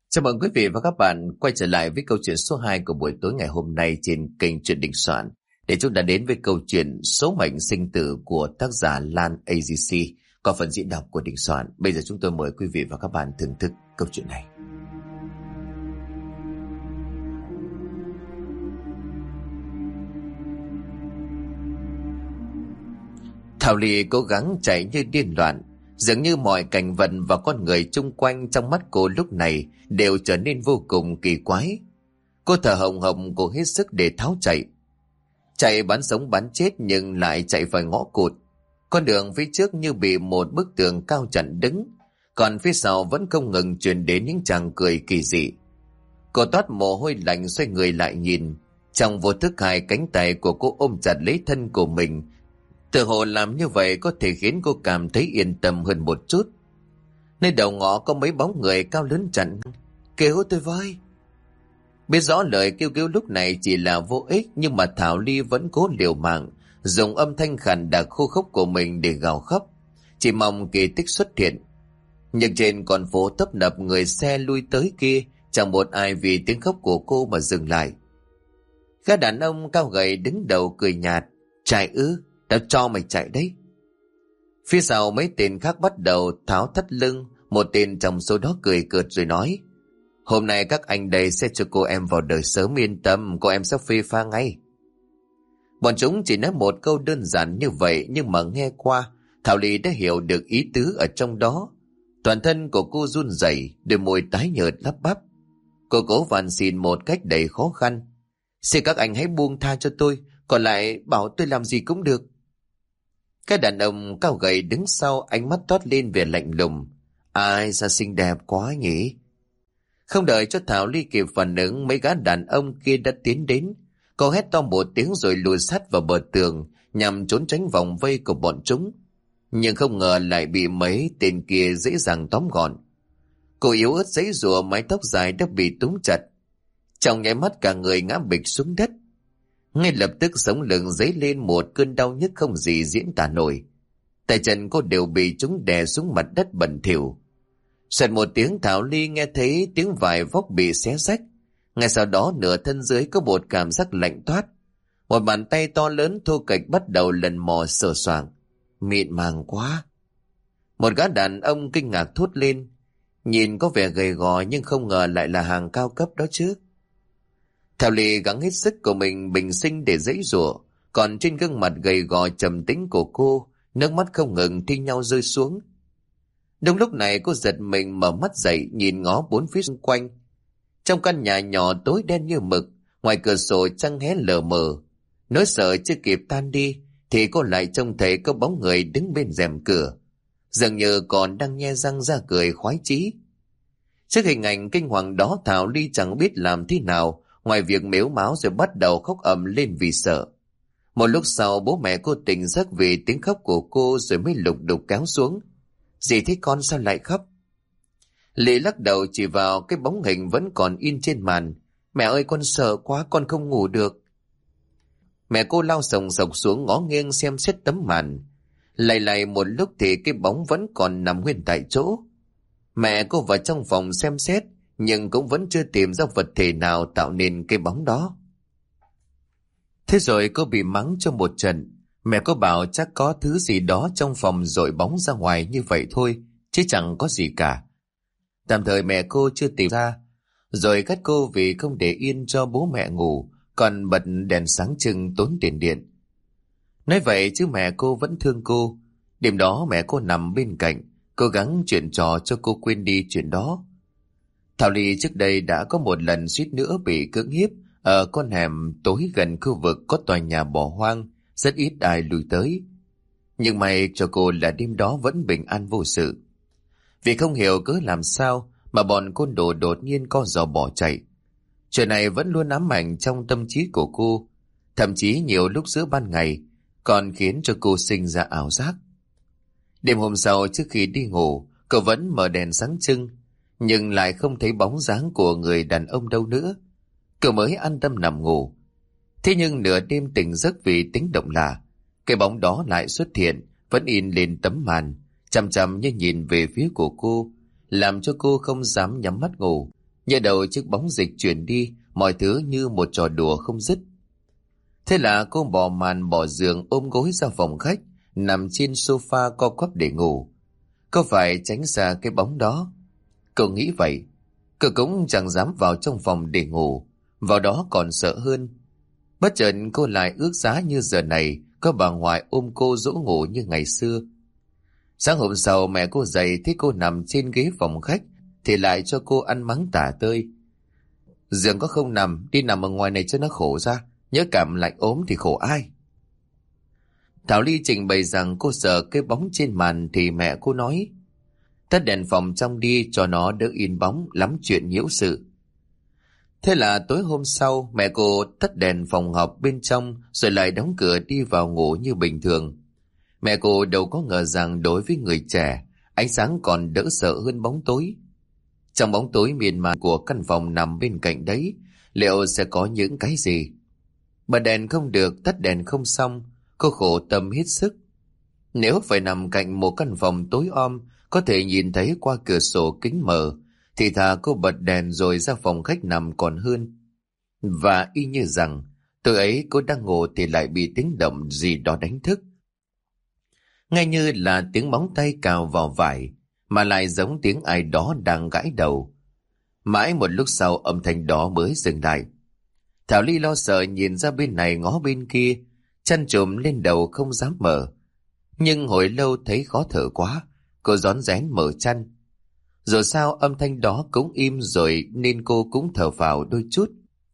Chào mừng quý vị và các bạn quay trở lại với câu chuyện số 2 của buổi tối ngày hôm nay trên kênh Truyện Đình Soạn, để chúng ta đến với câu chuyện Số mệnh sinh tử của tác giả Lan AGC qua phần diễn đọc của Đình Soạn. Bây giờ chúng tôi mời quý vị và các bạn thưởng thức câu chuyện này. Thảo Ly cố gắng chạy như điên loạn, dường như mọi cảnh vật và con người chung quanh trong mắt cô lúc này đều trở nên vô cùng kỳ quái. Cô thở hồng hộc, cô hết sức để tháo chạy. Chạy bán sống bán chết nhưng lại chạy phải ngõ cụt. Con đường phía trước như bị một bức tường cao chặn đứng, còn phía sau vẫn không ngừng truyền đến những tràng cười kỳ dị. Cô toát mồ hôi lạnh xoay người lại nhìn. Trong vô thức hai cánh tay của cô ôm chặt lấy thân của mình. Tự hồ làm như vậy có thể khiến cô cảm thấy yên tâm hơn một chút. Nơi đầu ngõ có mấy bóng người cao lớn chặn. Kêu tôi với. Biết rõ lời kêu cứu lúc này chỉ là vô ích, nhưng mà Thảo Ly vẫn cố liều mạng, dùng âm thanh khàn đặc khô khốc của mình để gào khóc, chỉ mong kỳ tích xuất hiện. Nhưng trên con phố tấp nập người xe lui tới kia, chẳng một ai vì tiếng khóc của cô mà dừng lại. Gã đàn ông cao gầy đứng đầu cười nhạt. Chạy ư? Tao cho mày chạy đấy. Phía sau mấy tên khác bắt đầu tháo thắt lưng. Một tên trong số đó cười cợt rồi nói: Hôm nay các anh đây sẽ cho cô em vào đời sớm, yên tâm, cô em sẽ phê pha ngay. Bọn chúng chỉ nói một câu đơn giản như vậy, nhưng mà nghe qua, Thảo Ly đã hiểu được ý tứ ở trong đó. Toàn thân của cô run rẩy, đôi môi tái nhợt lắp bắp. Cô cố van xin một cách đầy khó khăn: Xin các anh hãy buông tha cho tôi, còn lại bảo tôi làm gì cũng được. Cái đàn ông cao gầy đứng sau, ánh mắt toát lên vẻ lạnh lùng. Ai sao xinh đẹp quá nhỉ? Không đợi cho Thảo Ly kịp phản ứng, mấy gã đàn ông kia đã tiến đến. Cô hét to một tiếng rồi lùi sát vào bờ tường nhằm trốn tránh vòng vây của bọn chúng. Nhưng không ngờ lại bị mấy tên kia dễ dàng tóm gọn. Cô yếu ớt giãy giụa, mái tóc dài đã bị túm chặt. Trong nháy mắt cả người ngã bịch xuống đất. Ngay lập tức sống lưng dấy lên một cơn đau nhức không gì diễn tả nổi. Tay chân cô đều bị chúng đè xuống mặt đất bẩn thỉu. Xoẹt một tiếng, Thảo Ly nghe thấy tiếng vải vóc bị xé rách. Ngay sau đó nửa thân dưới có một cảm giác lạnh toát. Một bàn tay to lớn thô kệch bắt đầu lần mò sờ soạng. Mịn màng quá. Một gã đàn ông kinh ngạc thốt lên. Nhìn có vẻ gầy gò nhưng không ngờ lại là hàng cao cấp đó chứ. Thảo Ly gắng hết sức của mình bình sinh để giãy giụa, còn trên gương mặt gầy gò trầm tĩnh của cô, nước mắt không ngừng thi nhau rơi xuống. Đúng lúc này cô giật mình mở mắt dậy, nhìn ngó bốn phía xung quanh. Trong căn nhà nhỏ tối đen như mực, ngoài cửa sổ trăng hé lờ mờ. Nỗi sợ chưa kịp tan đi thì cô lại trông thấy có bóng người đứng bên rèm cửa, dường như còn đang nhe răng ra cười khoái chí. Trước hình ảnh kinh hoàng đó, Thảo Ly chẳng biết làm thế nào ngoài việc mếu máo rồi bắt đầu khóc ầm lên vì sợ. Một lúc sau bố mẹ cô tỉnh giấc vì tiếng khóc của cô rồi mới lục đục kéo xuống. Dì thấy con sao lại khóc? Lệ lắc đầu chỉ vào cái bóng hình vẫn còn in trên màn. Mẹ ơi, con sợ quá, con không ngủ được. Mẹ cô lao sồng sộc xuống ngó nghiêng xem xét tấm màn. Lầy một lúc thì cái bóng vẫn còn nằm nguyên tại chỗ. Mẹ cô vào trong phòng xem xét, nhưng cũng vẫn chưa tìm ra vật thể nào tạo nên cái bóng đó. Thế rồi cô bị mắng cho một trận. Mẹ cô bảo chắc có thứ gì đó trong phòng dội bóng ra ngoài như vậy thôi, chứ chẳng có gì cả. Tạm thời mẹ cô chưa tìm ra, rồi cắt cô vì không để yên cho bố mẹ ngủ, còn bật đèn sáng trưng tốn tiền điện. Nói vậy chứ mẹ cô vẫn thương cô. Đêm đó mẹ cô nằm bên cạnh, cố gắng chuyện trò cho cô quên đi chuyện đó. Thảo Ly trước đây đã có một lần suýt nữa bị cưỡng hiếp ở con hẻm tối gần khu vực có tòa nhà bỏ hoang, rất ít ai lui tới. Nhưng may cho cô là đêm đó vẫn bình an vô sự. Vì không hiểu cớ làm sao mà bọn côn đồ đột nhiên co giò bỏ chạy. Chuyện này vẫn luôn ám ảnh trong tâm trí của cô, thậm chí nhiều lúc giữa ban ngày còn khiến cho cô sinh ra ảo giác. Đêm hôm sau trước khi đi ngủ, cô vẫn mở đèn sáng trưng, nhưng lại không thấy bóng dáng của người đàn ông đâu nữa. Cô mới an tâm nằm ngủ. Thế nhưng nửa đêm tỉnh giấc vì tiếng động lạ, cái bóng đó lại xuất hiện, vẫn in lên tấm màn, chằm chằm như nhìn về phía của cô, làm cho cô không dám nhắm mắt ngủ. Nhờ đầu chiếc bóng dịch chuyển đi, mọi thứ như một trò đùa không dứt. Thế là cô bỏ màn bỏ giường ôm gối ra phòng khách, nằm trên sofa co quắp để ngủ. Cô phải tránh xa cái bóng đó. Cô nghĩ vậy. Cô cũng chẳng dám vào trong phòng để ngủ, vào đó còn sợ hơn. Bất chợt cô lại ước giá như giờ này có bà ngoại ôm cô dỗ ngủ như ngày xưa. Sáng hôm sau mẹ cô dậy thấy cô nằm trên ghế phòng khách thì lại cho cô ăn mắng tả tơi. Giường có không nằm, đi nằm ở ngoài này cho nó khổ ra, nhớ cảm lạnh ốm thì khổ ai. Thảo Ly trình bày rằng cô sợ cái bóng trên màn thì mẹ cô nói: tắt đèn phòng trong đi cho nó đỡ in bóng, lắm chuyện nhiễu sự. Thế là tối hôm sau mẹ cô tắt đèn phòng học bên trong rồi lại đóng cửa đi vào ngủ như bình thường. Mẹ cô đâu có ngờ rằng đối với người trẻ, ánh sáng còn đỡ sợ hơn bóng tối. Trong bóng tối miên man của căn phòng nằm bên cạnh đấy, liệu sẽ có những cái gì? Bật đèn không được, tắt đèn không xong, cô khổ tâm hết sức. Nếu phải nằm cạnh một căn phòng tối om, có thể nhìn thấy qua cửa sổ kính mờ, thì thà cô bật đèn rồi ra phòng khách nằm còn hơn. Và y như rằng, tối ấy cô đang ngủ thì lại bị tiếng động gì đó đánh thức. Ngay như là tiếng móng tay cào vào vải, mà lại giống tiếng ai đó đang gãi đầu. Mãi một lúc sau âm thanh đó mới dừng lại. Thảo Ly lo sợ nhìn ra bên này ngó bên kia, chăn trùm lên đầu không dám mở. Nhưng hồi lâu thấy khó thở quá, cô rón rén mở chăn. Rồi sao âm thanh đó cũng im rồi nên cô cũng thở phào đôi chút.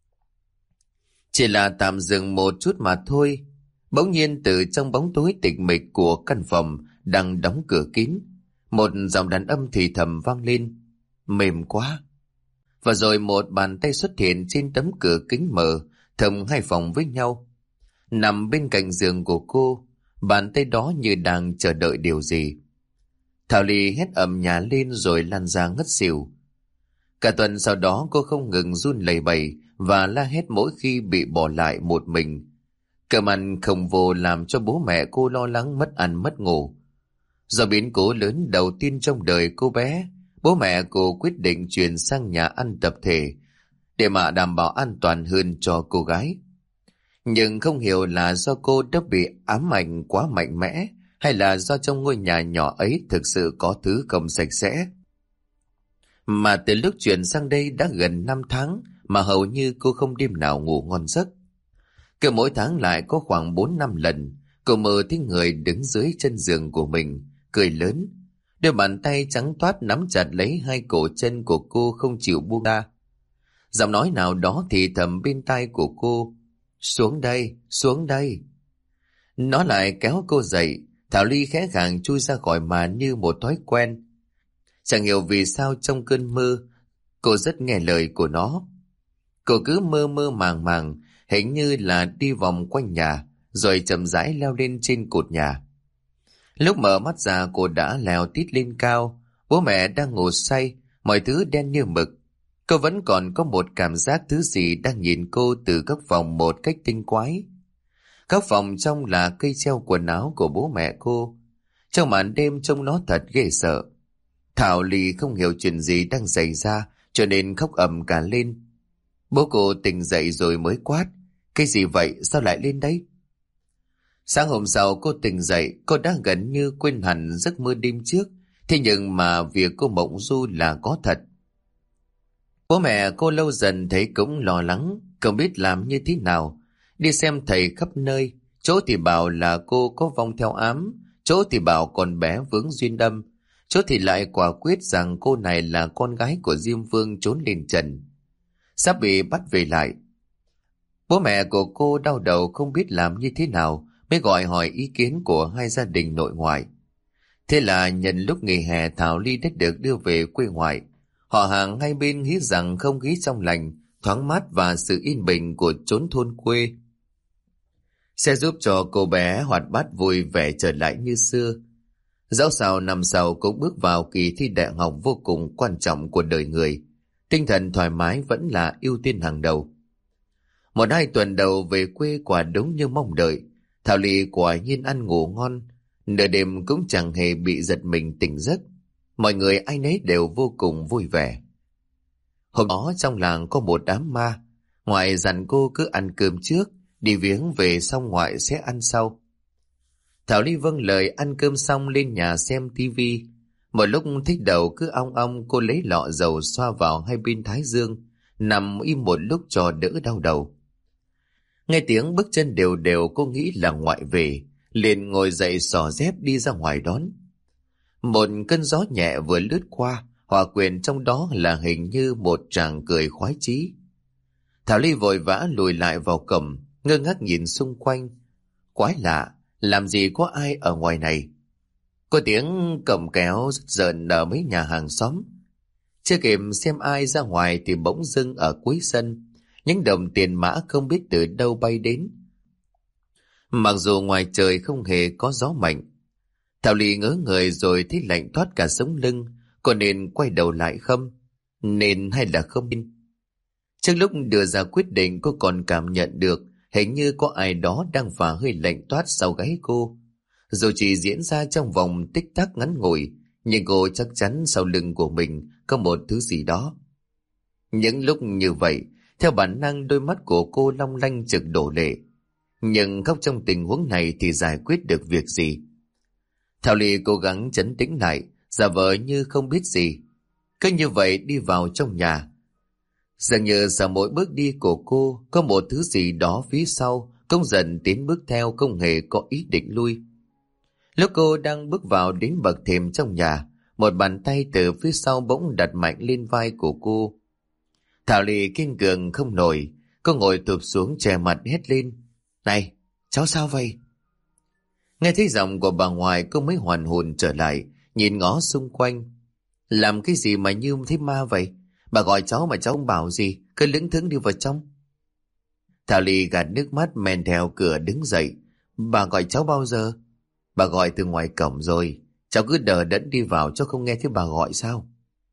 Chỉ là tạm dừng một chút mà thôi. Bỗng nhiên từ trong bóng tối tịch mịch của căn phòng đang đóng cửa kín, một giọng đàn âm thì thầm vang lên: mềm quá. Và rồi một bàn tay xuất hiện trên tấm cửa kính mờ, thông hai phòng với nhau. Nằm bên cạnh giường của cô, bàn tay đó như đang chờ đợi điều gì. Thảo Ly hét ầm nhà lên rồi lăn ra ngất xỉu. Cả tuần sau đó cô không ngừng run lẩy bẩy và la hét mỗi khi bị bỏ lại một mình. Cơm ăn không vô làm cho bố mẹ cô lo lắng mất ăn mất ngủ. Do biến cố lớn đầu tiên trong đời cô bé, bố mẹ cô quyết định chuyển sang nhà ăn tập thể để mà đảm bảo an toàn hơn cho cô gái. Nhưng không hiểu là do cô đã bị ám ảnh quá mạnh mẽ hay là do trong ngôi nhà nhỏ ấy thực sự có thứ không sạch sẽ. Mà từ lúc chuyển sang đây đã gần 5 tháng mà hầu như cô không đêm nào ngủ ngon giấc. Cứ mỗi tháng lại có khoảng 4-5 lần cô mơ thấy người đứng dưới chân giường của mình, cười lớn. Đôi bàn tay trắng toát nắm chặt lấy hai cổ chân của cô không chịu buông ra. Giọng nói nào đó thì thầm bên tai của cô: xuống đây, xuống đây. Nó lại kéo cô dậy. Thảo Ly khẽ khàng chui ra khỏi màn như một thói quen. Chẳng hiểu vì sao trong cơn mơ cô rất nghe lời của nó. Cô cứ mơ mơ màng màng, hình như là đi vòng quanh nhà rồi chậm rãi leo lên trên cột nhà. Lúc mở mắt ra cô đã leo tít lên cao. Bố mẹ đang ngủ say, mọi thứ đen như mực. Cô vẫn còn có một cảm giác thứ gì đang nhìn cô từ các phòng một cách tinh quái. Các phòng trong là cây treo quần áo của bố mẹ cô. Trong màn đêm trông nó thật ghê sợ. Thảo Ly không hiểu chuyện gì đang xảy ra cho nên khóc ầm cả lên. Bố cô tỉnh dậy rồi mới quát: cái gì vậy, sao lại lên đấy? Sáng hôm sau cô tỉnh dậy, cô đã gần như quên hẳn giấc mơ đêm trước. Thế nhưng mà việc cô mộng du là có thật. Bố mẹ cô lâu dần thấy cũng lo lắng, không biết làm như thế nào. Đi xem thầy khắp nơi, chỗ thì bảo là cô có vong theo ám, chỗ thì bảo con bé vướng duyên đâm, chỗ thì lại quả quyết rằng cô này là con gái của Diêm Vương trốn lên trần, sắp bị bắt về lại. Bố mẹ của cô đau đầu không biết làm như thế nào, mới gọi hỏi ý kiến của hai gia đình nội ngoại. Thế là nhân lúc nghỉ hè Thảo Ly đã được đưa về quê ngoại. Họ hàng hai bên nghĩ rằng không khí trong lành, thoáng mát và sự yên bình của chốn thôn quê sẽ giúp cho cô bé hoạt bát vui vẻ trở lại như xưa. Dẫu sao năm sau cũng bước vào kỳ thi đại học vô cùng quan trọng của đời người, tinh thần thoải mái vẫn là ưu tiên hàng đầu. 1-2 tuần đầu về quê quả đúng như mong đợi. Thảo Ly quả nhiên ăn ngủ ngon, nửa đêm cũng chẳng hề bị giật mình tỉnh giấc. Mọi người ai nấy đều vô cùng vui vẻ. Hôm đó trong làng có một đám ma. Ngoại dặn cô cứ ăn cơm trước, đi viếng về xong ngoại sẽ ăn sau. Thảo Ly vâng lời, ăn cơm xong lên nhà xem tivi. Một lúc thích đầu cứ ong ong, cô lấy lọ dầu xoa vào hai bên thái dương, nằm im một lúc cho đỡ đau đầu. Nghe tiếng bước chân đều đều, cô nghĩ là ngoại về, liền ngồi dậy xỏ dép đi ra ngoài đón. Một cơn gió nhẹ vừa lướt qua, hòa quyện trong đó là hình như một tràng cười khoái chí. Thảo Ly vội vã lùi lại vào cổng, ngơ ngác nhìn xung quanh. Quái lạ, làm gì có ai ở ngoài này? Có tiếng cổng kéo rất rợn ở mấy nhà hàng xóm. Chưa kịp xem ai ra ngoài thì bỗng dưng ở cuối sân, những đồng tiền mã không biết từ đâu bay đến. Mặc dù ngoài trời không hề có gió mạnh, Thảo Ly ngớ người rồi thấy lạnh toát cả sống lưng. Cô nên quay đầu lại không? Nên hay là không nên? Trước lúc đưa ra quyết định, cô còn cảm nhận được hình như có ai đó đang phả hơi lạnh toát sau gáy cô. Dù chỉ diễn ra trong vòng tích tắc ngắn ngủi, nhưng cô chắc chắn sau lưng của mình có một thứ gì đó. Những lúc như vậy, theo bản năng đôi mắt của cô long lanh trực đổ lệ. Nhưng khóc trong tình huống này thì giải quyết được việc gì? Thảo Ly cố gắng trấn tĩnh lại, giả vờ như không biết gì. Cứ như vậy đi vào trong nhà. Dường như sau mỗi bước đi của cô có một thứ gì đó phía sau cũng dần tiến bước theo, không hề có ý định lui. Lúc cô đang bước vào đến bậc thềm trong nhà, một bàn tay từ phía sau bỗng đặt mạnh lên vai của cô. Thảo Ly kiên cường không nổi, cô ngồi thụp xuống che mặt hét lên: "Này, cháu sao vậy?" Nghe thấy giọng của bà ngoại, cô mới hoàn hồn trở lại, nhìn ngó xung quanh. Làm cái gì mà như thấy ma vậy? Bà gọi cháu mà cháu không bảo gì, cứ lững thững đi vào trong. Thảo Ly gạt nước mắt men theo cửa đứng dậy. Bà gọi cháu bao giờ? Bà gọi từ ngoài cổng rồi, cháu cứ đờ đẫn đi vào cho không nghe thấy bà gọi sao?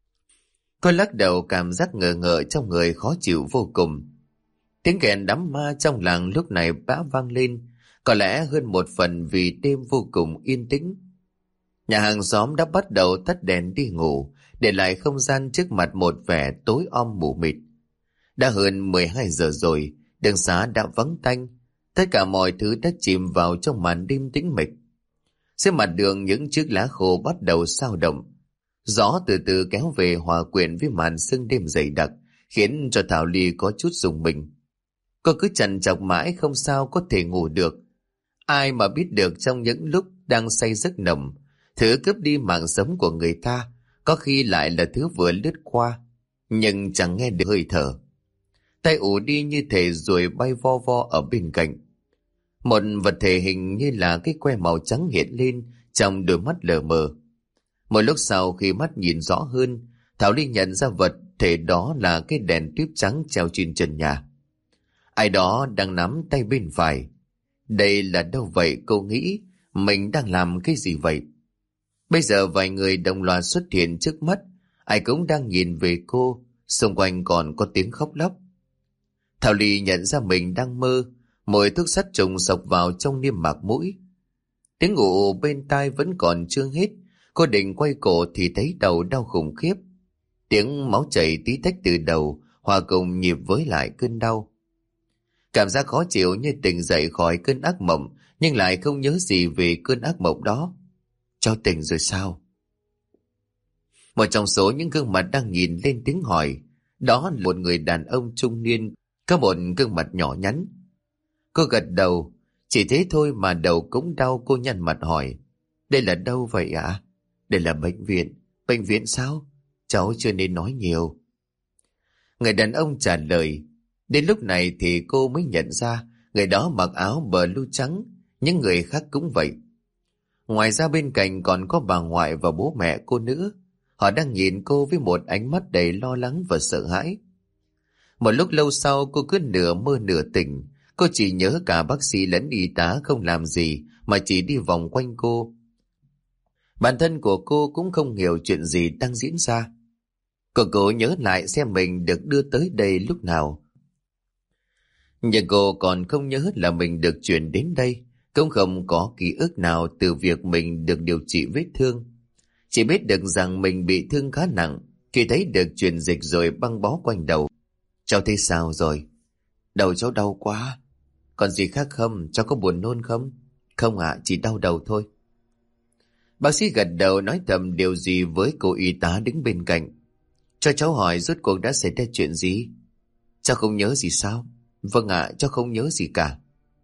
Cô lắc đầu, cảm giác ngờ ngợ trong người khó chịu vô cùng. Tiếng kèn đám ma trong làng lúc này đã vang lên, có lẽ hơn một phần vì đêm vô cùng yên tĩnh. Nhà hàng xóm đã bắt đầu tắt đèn đi ngủ, để lại không gian trước mặt một vẻ tối om mù mịt. Đã hơn 12 giờ rồi, đường xá đã vắng tanh, tất cả mọi thứ đã chìm vào trong màn đêm tĩnh mịch. Trên mặt đường những chiếc lá khô bắt đầu xao động. Gió từ từ kéo về hòa quyện với màn sương đêm dày đặc, khiến cho Thảo Ly có chút rùng mình. Cô cứ trằn trọc mãi không sao có thể ngủ được. Ai mà biết được trong những lúc đang say giấc nồng, thứ cướp đi mạng sống của người ta có khi lại là thứ vừa lướt qua, nhưng chẳng nghe được hơi thở. Tay ù đi như thể rồi bay vo vo ở bên cạnh. Một vật thể hình như là cái que màu trắng hiện lên trong đôi mắt lờ mờ. Một lúc sau khi mắt nhìn rõ hơn, Thảo Ly nhận ra vật thể đó là cái đèn tuyếp trắng treo trên trần nhà. Ai đó đang nắm tay bên phải. Đây là đâu vậy, cô nghĩ? Mình đang làm cái gì vậy? Bây giờ vài người đồng loạt xuất hiện trước mắt, ai cũng đang nhìn về cô, xung quanh còn có tiếng khóc lóc. Thảo Ly nhận ra mình đang mơ, mùi thuốc sát trùng xộc vào trong niêm mạc mũi. Tiếng ù bên tai vẫn còn chưa hết, cô định quay cổ thì thấy đầu đau khủng khiếp. Tiếng máu chảy tí tách từ đầu, hòa cùng nhịp với lại cơn đau. Cảm giác khó chịu như tỉnh dậy khỏi cơn ác mộng, nhưng lại không nhớ gì về cơn ác mộng đó. Cháu tỉnh rồi sao? Một trong số những gương mặt đang nhìn lên tiếng hỏi, đó là một người đàn ông trung niên, có một gương mặt nhỏ nhắn. Cô gật đầu, chỉ thế thôi mà đầu cũng đau. Cô nhăn mặt hỏi, đây là đâu vậy ạ? Đây là bệnh viện. Bệnh viện sao? Cháu chưa nên nói nhiều. Người đàn ông trả lời. Đến lúc này thì cô mới nhận ra người đó mặc áo blue trắng, những người khác cũng vậy. Ngoài ra bên cạnh còn có bà ngoại và bố mẹ cô nữa. Họ đang nhìn cô với một ánh mắt đầy lo lắng và sợ hãi. Một lúc lâu sau cô cứ nửa mơ nửa tỉnh. Cô chỉ nhớ cả bác sĩ lẫn y tá không làm gì mà chỉ đi vòng quanh cô. Bản thân của cô cũng không hiểu chuyện gì đang diễn ra. Cô cố nhớ lại xem mình được đưa tới đây lúc nào. Nhưng cô còn không nhớ là mình được chuyển đến đây, cũng không có ký ức nào từ việc mình được điều trị vết thương. Chỉ biết được rằng mình bị thương khá nặng, Khi thấy được truyền dịch rồi băng bó quanh đầu. Cháu thấy sao rồi? Đầu cháu đau quá. Còn gì khác không? Cháu có buồn nôn không? Không ạ, chỉ đau đầu thôi. Bác sĩ gật đầu nói thầm điều gì với cô y tá đứng bên cạnh. Cho cháu hỏi rốt cuộc đã xảy ra chuyện gì? Cháu không nhớ gì sao? Vâng ạ, cháu không nhớ gì cả.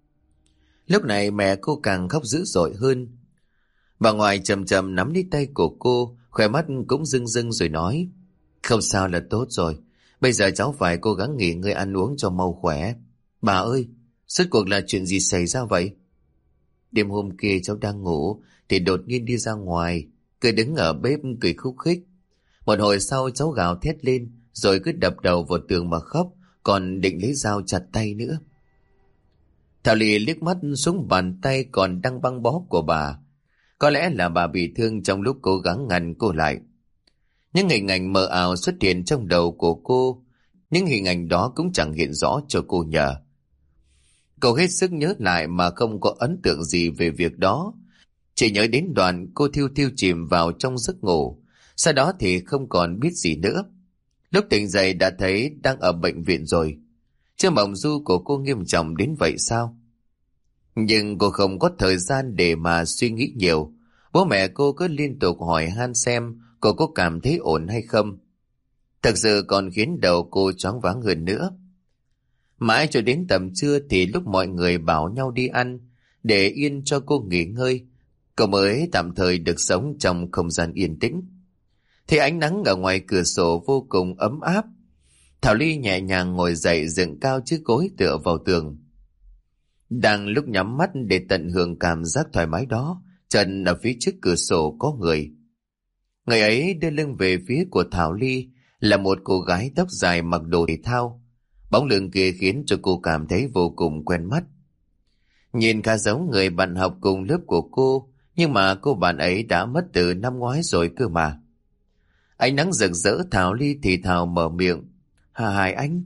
Lúc này mẹ cô càng khóc dữ dội hơn. Bà ngoại chậm chậm nắm lấy tay của cô, khóe mắt cũng rưng rưng rồi nói. Không sao là tốt rồi. Bây giờ cháu phải cố gắng nghỉ ngơi ăn uống cho mau khỏe. Bà ơi, rốt cuộc là chuyện gì xảy ra vậy? Đêm hôm kia cháu đang ngủ thì đột nhiên đi ra ngoài, cười đứng ở bếp cười khúc khích. Một hồi sau cháu gào thét lên rồi cứ đập đầu vào tường mà khóc, còn định lấy dao chặt tay nữa. Thảo Ly liếc mắt xuống bàn tay còn đang băng bó của bà. Có lẽ là bà bị thương trong lúc cố gắng ngăn cô lại. Những hình ảnh mờ ảo xuất hiện trong đầu của cô. Những hình ảnh đó cũng chẳng hiện rõ cho cô nhớ. Cô hết sức nhớ lại mà không có ấn tượng gì về việc đó. Chỉ nhớ đến đoạn cô thiêu thiêu chìm vào trong giấc ngủ. Sau đó thì không còn biết gì nữa. Lúc tỉnh dậy đã thấy đang ở bệnh viện rồi. Chứ mộng du của cô nghiêm trọng đến vậy sao? Nhưng cô không có thời gian để mà suy nghĩ nhiều. Bố mẹ cô cứ liên tục hỏi han xem cô có cảm thấy ổn hay không. Thật sự còn khiến đầu cô choáng váng hơn nữa. Mãi cho đến tầm trưa thì lúc mọi người bảo nhau đi ăn, để yên cho cô nghỉ ngơi, cô mới tạm thời được sống trong không gian yên tĩnh. Thì ánh nắng ở ngoài cửa sổ vô cùng ấm áp. Thảo Ly nhẹ nhàng ngồi dậy dựng cao chiếc gối tựa vào tường. Đang lúc nhắm mắt để tận hưởng cảm giác thoải mái đó, trần ở phía trước cửa sổ có người. Người ấy đưa lưng về phía của Thảo Ly là một cô gái tóc dài mặc đồ thể thao. Bóng lưng kia khiến cho cô cảm thấy vô cùng quen mắt. Nhìn khá giống người bạn học cùng lớp của cô, nhưng mà cô bạn ấy đã mất từ năm ngoái rồi cơ mà. Ánh nắng rực rỡ, Thảo Ly thì thào mở miệng. Hải Anh.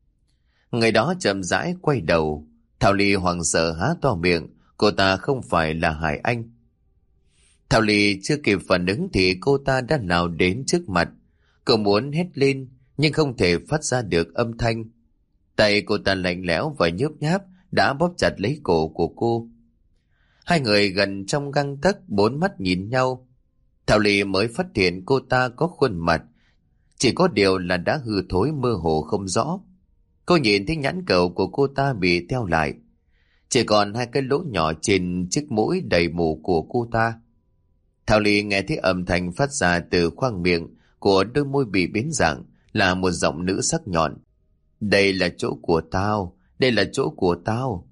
Người đó chậm rãi quay đầu. Thảo Ly hoảng sợ há to miệng. Cô ta không phải là Hải Anh. Thảo Ly chưa kịp phản ứng thì cô ta đã nào đến trước mặt. Cô muốn hét lên nhưng không thể phát ra được âm thanh. Tay cô ta lạnh lẽo và nhớp nháp đã bóp chặt lấy cổ của cô. Hai người gần trong gang tấc, bốn mắt nhìn nhau. Thảo Ly mới phát hiện cô ta có khuôn mặt, chỉ có điều là đã hư thối mơ hồ không rõ. Cô nhìn thấy nhãn cầu của cô ta bị teo lại, chỉ còn hai cái lỗ nhỏ trên chiếc mũi đầy mù của cô ta. Thảo Ly nghe thấy âm thanh phát ra từ khoang miệng của đôi môi bị biến dạng, là một giọng nữ sắc nhọn. Đây là chỗ của tao, đây là chỗ của tao.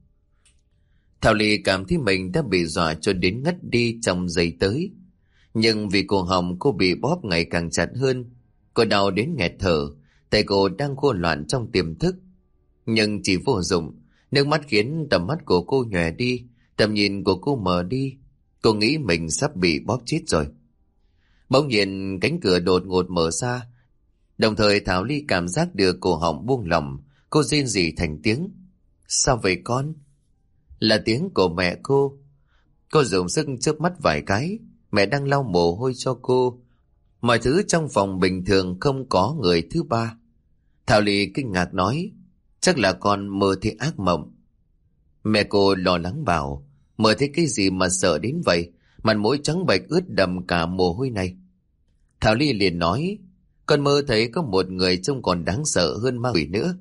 Thảo Ly cảm thấy mình đã bị dọa cho đến ngất đi trong giây tới. Nhưng vì cổ họng cô bị bóp ngày càng chặt hơn, cô đau đến nghẹt thở, tay cô đang khô loạn trong tiềm thức. Nhưng chỉ vô dụng, nước mắt khiến tầm mắt của cô nhòe đi, tầm nhìn của cô mờ đi. Cô nghĩ mình sắp bị bóp chết rồi. Bỗng nhiên cánh cửa đột ngột mở ra. Đồng thời Thảo Ly cảm giác được cổ họng buông lỏng. Cô rên rỉ thành tiếng. Sao vậy con? Là tiếng của mẹ cô. Cô dùng sức chớp mắt vài cái. Mẹ đang lau mồ hôi cho cô. Mọi thứ trong phòng bình thường, không có người thứ ba. Thảo Ly kinh ngạc nói. Chắc là con mơ thấy ác mộng. Mẹ cô lo lắng bảo. Mơ thấy cái gì mà sợ đến vậy? Mặt mũi trắng bệch ướt đầm cả mồ hôi này. Thảo Ly liền nói. Con mơ thấy có một người trông còn đáng sợ hơn ma quỷ nữa.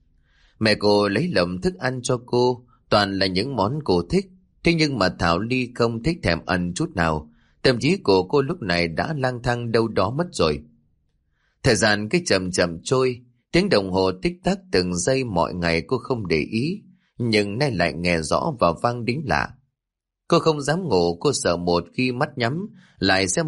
Mẹ cô lấy lầm thức ăn cho cô, toàn là những món cô thích. Thế nhưng mà Thảo Ly không thích thèm ăn chút nào. Tâm trí của cô lúc này đã lang thang đâu đó mất rồi. Thời gian cứ chậm chậm trôi, tiếng đồng hồ tích tắc từng giây mọi ngày cô không để ý, nhưng nay lại nghe rõ và vang đính lạ. Cô không dám ngủ, cô sợ một khi mắt nhắm lại sẽ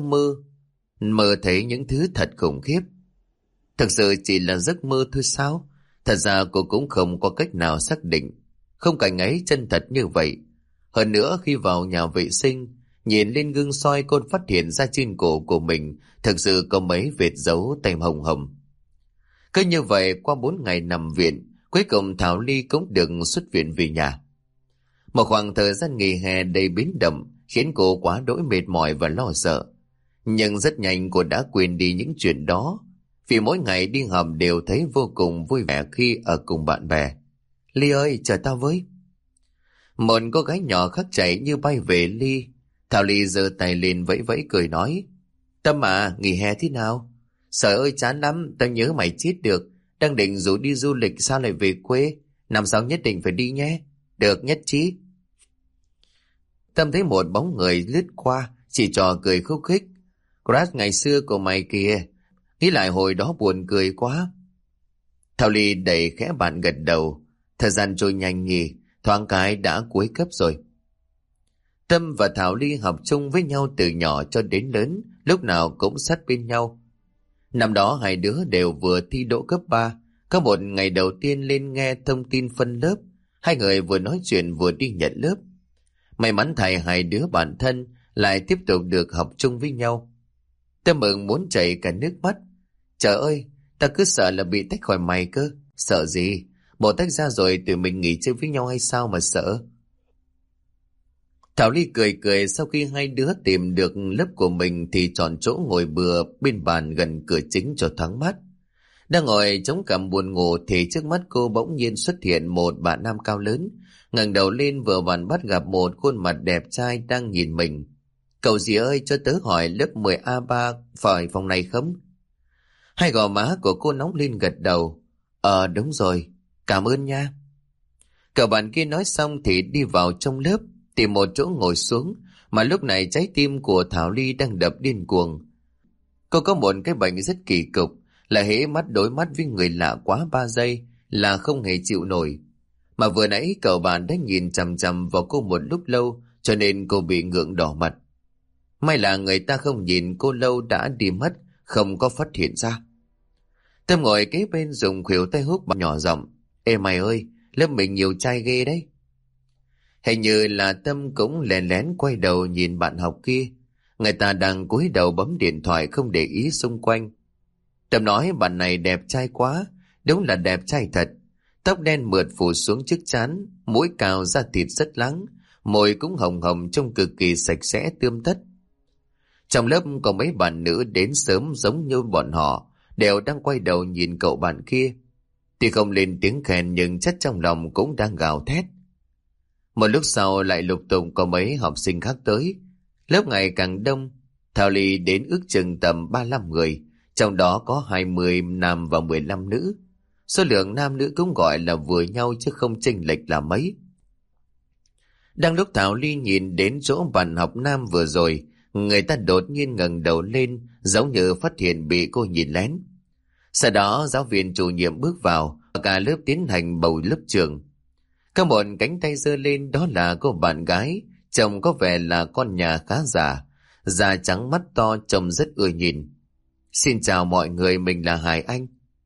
mơ thấy những thứ thật khủng khiếp. Thực sự chỉ là giấc mơ thôi sao? Thật ra cô cũng không có cách nào xác định. Không cảnh ấy chân thật như vậy. Hơn nữa khi vào nhà vệ sinh, nhìn lên gương soi cô phát hiện ra trên cổ của mình thực sự có mấy vệt dấu tay hồng hồng. Cứ như vậy qua 4 ngày nằm viện, cuối cùng Thảo Ly cũng được xuất viện về nhà. Một khoảng thời gian nghỉ hè đầy biến động khiến cô quá đỗi mệt mỏi và lo sợ. Nhưng rất nhanh cô đã quên đi những chuyện đó. vì mỗi ngày đi học đều thấy vô cùng vui vẻ khi ở cùng bạn bè. Ly ơi, chờ tao với. Một cô gái nhỏ khắc chạy như bay về Ly. Thảo Ly giơ tay lên vẫy vẫy cười nói, Tâm à, nghỉ hè thế nào? Trời ơi chán lắm, tao nhớ mày chết được. Đang định rủ đi du lịch sao lại về quê? Năm sau nhất định phải đi nhé. Được, nhất trí. Tâm thấy một bóng người lướt qua, chỉ trò cười khúc khích. Crush ngày xưa của mày kìa, nghĩ lại hồi đó buồn cười quá. Thảo Ly đẩy khẽ bạn gật đầu. Thời gian trôi nhanh nhỉ, thoáng cái đã cuối cấp rồi. Tâm và Thảo Ly học chung với nhau từ nhỏ cho đến lớn, lúc nào cũng sát bên nhau. Năm đó hai đứa đều vừa thi đỗ cấp 3. Có một ngày đầu tiên lên nghe thông tin phân lớp, hai người vừa nói chuyện vừa đi nhận lớp. May mắn thay hai đứa bạn thân lại tiếp tục được học chung với nhau. Tâm mừng muốn chảy cả nước mắt. Trời ơi, ta cứ sợ là bị tách khỏi mày cơ. Sợ gì? Bộ tách ra rồi tụi mình nghỉ chơi với nhau hay sao mà sợ? Thảo Ly cười cười sau khi hai đứa tìm được lớp của mình thì chọn chỗ ngồi bừa bên bàn gần cửa chính cho thoáng mát. Đang ngồi chống cằm buồn ngủ thì trước mắt cô bỗng nhiên xuất hiện một bạn nam cao lớn, ngẩng đầu lên vừa vặn bắt gặp một khuôn mặt đẹp trai đang nhìn mình. Cậu gì ơi, cho tớ hỏi lớp 10A3 phải phòng này không? Hai gò má của cô nóng lên gật đầu. Đúng rồi, cảm ơn nha. Cậu bạn kia nói xong thì đi vào trong lớp, tìm một chỗ ngồi xuống, mà lúc này trái tim của Thảo Ly đang đập điên cuồng. Cô có một cái bệnh rất kỳ cục, là hễ mắt đối mắt với người lạ quá 3 giây là không hề chịu nổi. Mà vừa nãy cậu bạn đã nhìn chằm chằm vào cô một lúc lâu, cho nên cô bị ngượng đỏ mặt. May là người ta không nhìn cô lâu đã đi mất, không có phát hiện ra. Tâm ngồi kế bên dùng khuỷu tay hút bằng nhỏ giọng, Ê mày ơi, lớp mình nhiều trai ghê đấy. Hình như là Tâm cũng lén lén quay đầu nhìn bạn học kia. Người ta đang cúi đầu bấm điện thoại không để ý xung quanh. Tâm nói bạn này đẹp trai quá, đúng là đẹp trai thật. Tóc đen mượt phủ xuống trước trán, mũi cao da thịt rất láng, môi cũng hồng hồng trông cực kỳ sạch sẽ tươm tất. Trong lớp có mấy bạn nữ đến sớm giống như bọn họ, đều đang quay đầu nhìn cậu bạn kia. Tuy không lên tiếng khen nhưng chắc trong lòng cũng đang gào thét. Một lúc sau lại lục tục có mấy học sinh khác tới. Lớp ngày càng đông, Thảo Ly đến ước chừng tầm 35 người, trong đó có 20 nam và 15 nữ. Số lượng nam nữ cũng gọi là vừa nhau chứ không chênh lệch là mấy. Đang lúc Thảo Ly nhìn đến chỗ bạn học nam vừa rồi, người ta đột nhiên ngẩng đầu lên giống như phát hiện bị cô nhìn lén. Sau đó giáo viên chủ nhiệm bước vào, cả lớp tiến hành bầu lớp trưởng. Có một cánh tay giơ lên, đó là cô bạn gái, trông có vẻ là con nhà khá già, da trắng mắt to trông rất ưa nhìn. Xin chào mọi người, mình là Hải Anh.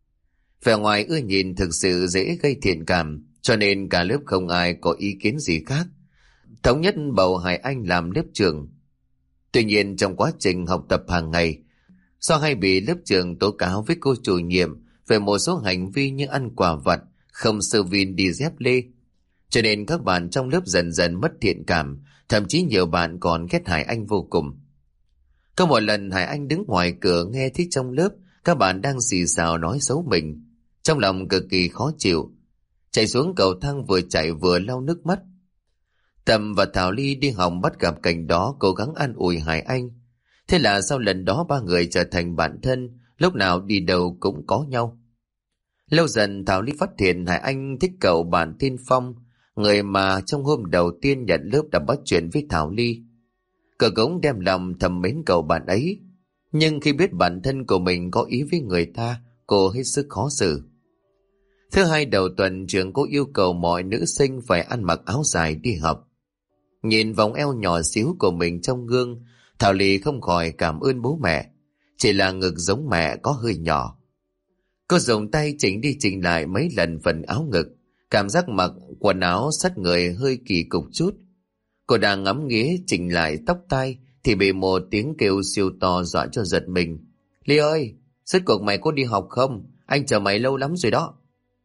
Vẻ ngoài ưa nhìn thực sự dễ gây thiện cảm, cho nên cả lớp không ai có ý kiến gì khác. Thống nhất bầu Hải Anh làm lớp trưởng. Tuy nhiên trong quá trình học tập hàng ngày, do hay bị lớp trưởng tố cáo với cô chủ nhiệm về một số hành vi như ăn quả vặt, không sơ vin đi dép lê, cho nên các bạn trong lớp dần dần mất thiện cảm, thậm chí nhiều bạn còn ghét Hải Anh vô cùng. Có một lần Hải Anh đứng ngoài cửa nghe thấy trong lớp các bạn đang xì xào nói xấu mình, trong lòng cực kỳ khó chịu, chạy xuống cầu thang vừa chạy vừa lau nước mắt. Tâm và Thảo Ly đi học bắt gặp cảnh đó, cố gắng an ủi Hải Anh. Thế là sau lần đó ba người trở thành bạn thân, lúc nào đi đâu cũng có nhau. Lâu dần Thảo Ly phát hiện Hải Anh thích cậu bạn tên Phong, người mà trong hôm đầu tiên nhận lớp đã bắt chuyện với Thảo Ly. Cậu cũng đem lòng thầm mến cậu bạn ấy, nhưng khi biết bản thân của mình có ý với người ta, cô hết sức khó xử. Thứ hai đầu tuần, trường cô yêu cầu mọi nữ sinh phải ăn mặc áo dài đi học. Nhìn vòng eo nhỏ xíu của mình trong gương, Thảo Ly không khỏi cảm ơn bố mẹ, chỉ là ngực giống mẹ có hơi nhỏ. Cô dùng tay chỉnh đi chỉnh lại mấy lần phần áo ngực, cảm giác mặc quần áo sát người hơi kỳ cục chút. Cô đang ngắm nghía chỉnh lại tóc tai thì bị một tiếng kêu siêu to dọa cho giật mình. Ly ơi, rốt cuộc mày có đi học không? Anh chờ mày lâu lắm rồi đó.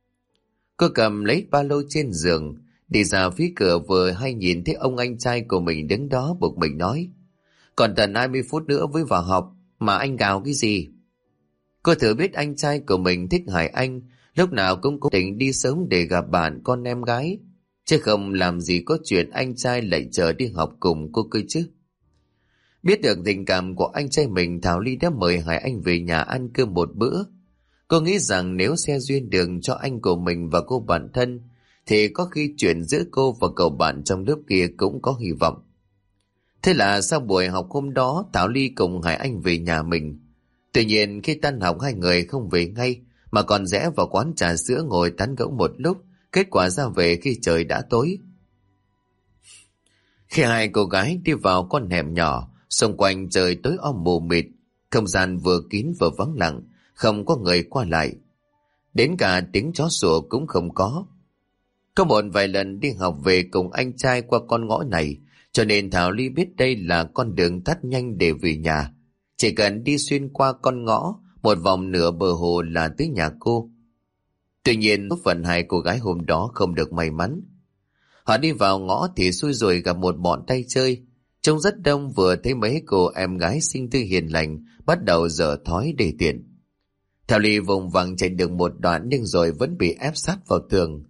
Cô cầm lấy ba lô trên giường, đi ra phía cửa vừa hay nhìn thấy ông anh trai của mình đứng đó bực mình nói. Còn tận 20 phút nữa mới vào học, mà anh gào cái gì? Cô thử biết anh trai của mình thích Hải Anh, lúc nào cũng cố tình đi sớm để gặp bạn con em gái, chứ không làm gì có chuyện anh trai lại chờ đi học cùng cô cơ chứ. Biết được tình cảm của anh trai mình, Thảo Ly đã mời Hải Anh về nhà ăn cơm một bữa. Cô nghĩ rằng nếu xe duyên đường cho anh của mình và cô bạn thân, thì có khi chuyện giữa cô và cậu bạn trong lớp kia cũng có hy vọng. Thế là sau buổi học hôm đó, Thảo Ly cùng Hải Anh về nhà mình. Tuy nhiên khi tan học hai người không về ngay, mà còn rẽ vào quán trà sữa ngồi tán gẫu một lúc. Kết quả ra về khi trời đã tối. Khi hai cô gái đi vào con hẻm nhỏ, xung quanh trời tối om mù mịt, không gian vừa kín vừa vắng lặng, không có người qua lại. Đến cả tiếng chó sủa cũng không có. Có một vài lần đi học về cùng anh trai qua con ngõ này, cho nên Thảo Ly biết đây là con đường tắt nhanh để về nhà. Chỉ cần đi xuyên qua con ngõ, một vòng nửa bờ hồ là tới nhà cô. Tuy nhiên, số phận hai cô gái hôm đó không được may mắn. Họ đi vào ngõ thì xui rồi gặp một bọn tay chơi. Trông rất đông, vừa thấy mấy cô em gái xinh tươi hiền lành bắt đầu dở thói để tiện. Thảo Ly vùng vằng chạy được một đoạn nhưng rồi vẫn bị ép sát vào tường.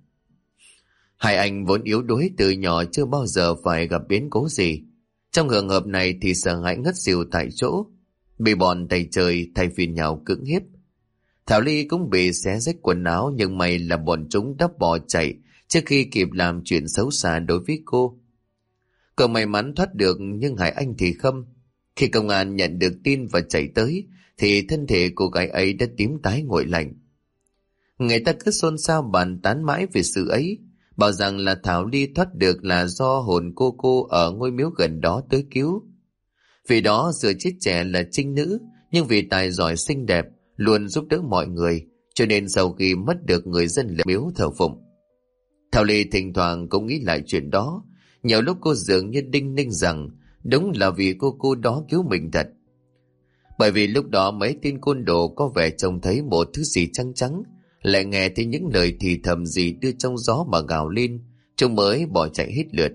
Hai anh vốn yếu đuối từ nhỏ chưa bao giờ phải gặp biến cố gì. Trong trường hợp này thì sợ hãi ngất xỉu tại chỗ, bị bọn tay chơi thay phiên nhau cưỡng hiếp. Thảo Ly cũng bị xé rách quần áo, nhưng may là bọn chúng đã bỏ chạy trước khi kịp làm chuyện xấu xa đối với cô. Cậu may mắn thoát được, nhưng Hải Anh thì không. Khi công an nhận được tin và chạy tới thì thân thể cô gái ấy đã tím tái nguội lạnh. Người ta cứ xôn xao bàn tán mãi về sự ấy, bảo rằng là Thảo Ly thoát được là do hồn cô ở ngôi miếu gần đó tới cứu. Vì đó giữa chết trẻ là trinh nữ, nhưng vì tài giỏi xinh đẹp, luôn giúp đỡ mọi người, cho nên sau khi mất được người dân lệ miếu thờ phụng. Thảo Ly thỉnh thoảng cũng nghĩ lại chuyện đó. Nhiều lúc cô dường như đinh ninh rằng đúng là vì cô đó cứu mình thật. Bởi vì lúc đó mấy tên côn đồ có vẻ trông thấy một thứ gì trắng trắng, lại nghe thấy những lời thì thầm gì đưa trong gió mà gào lên, chúng mới bỏ chạy hết lượt.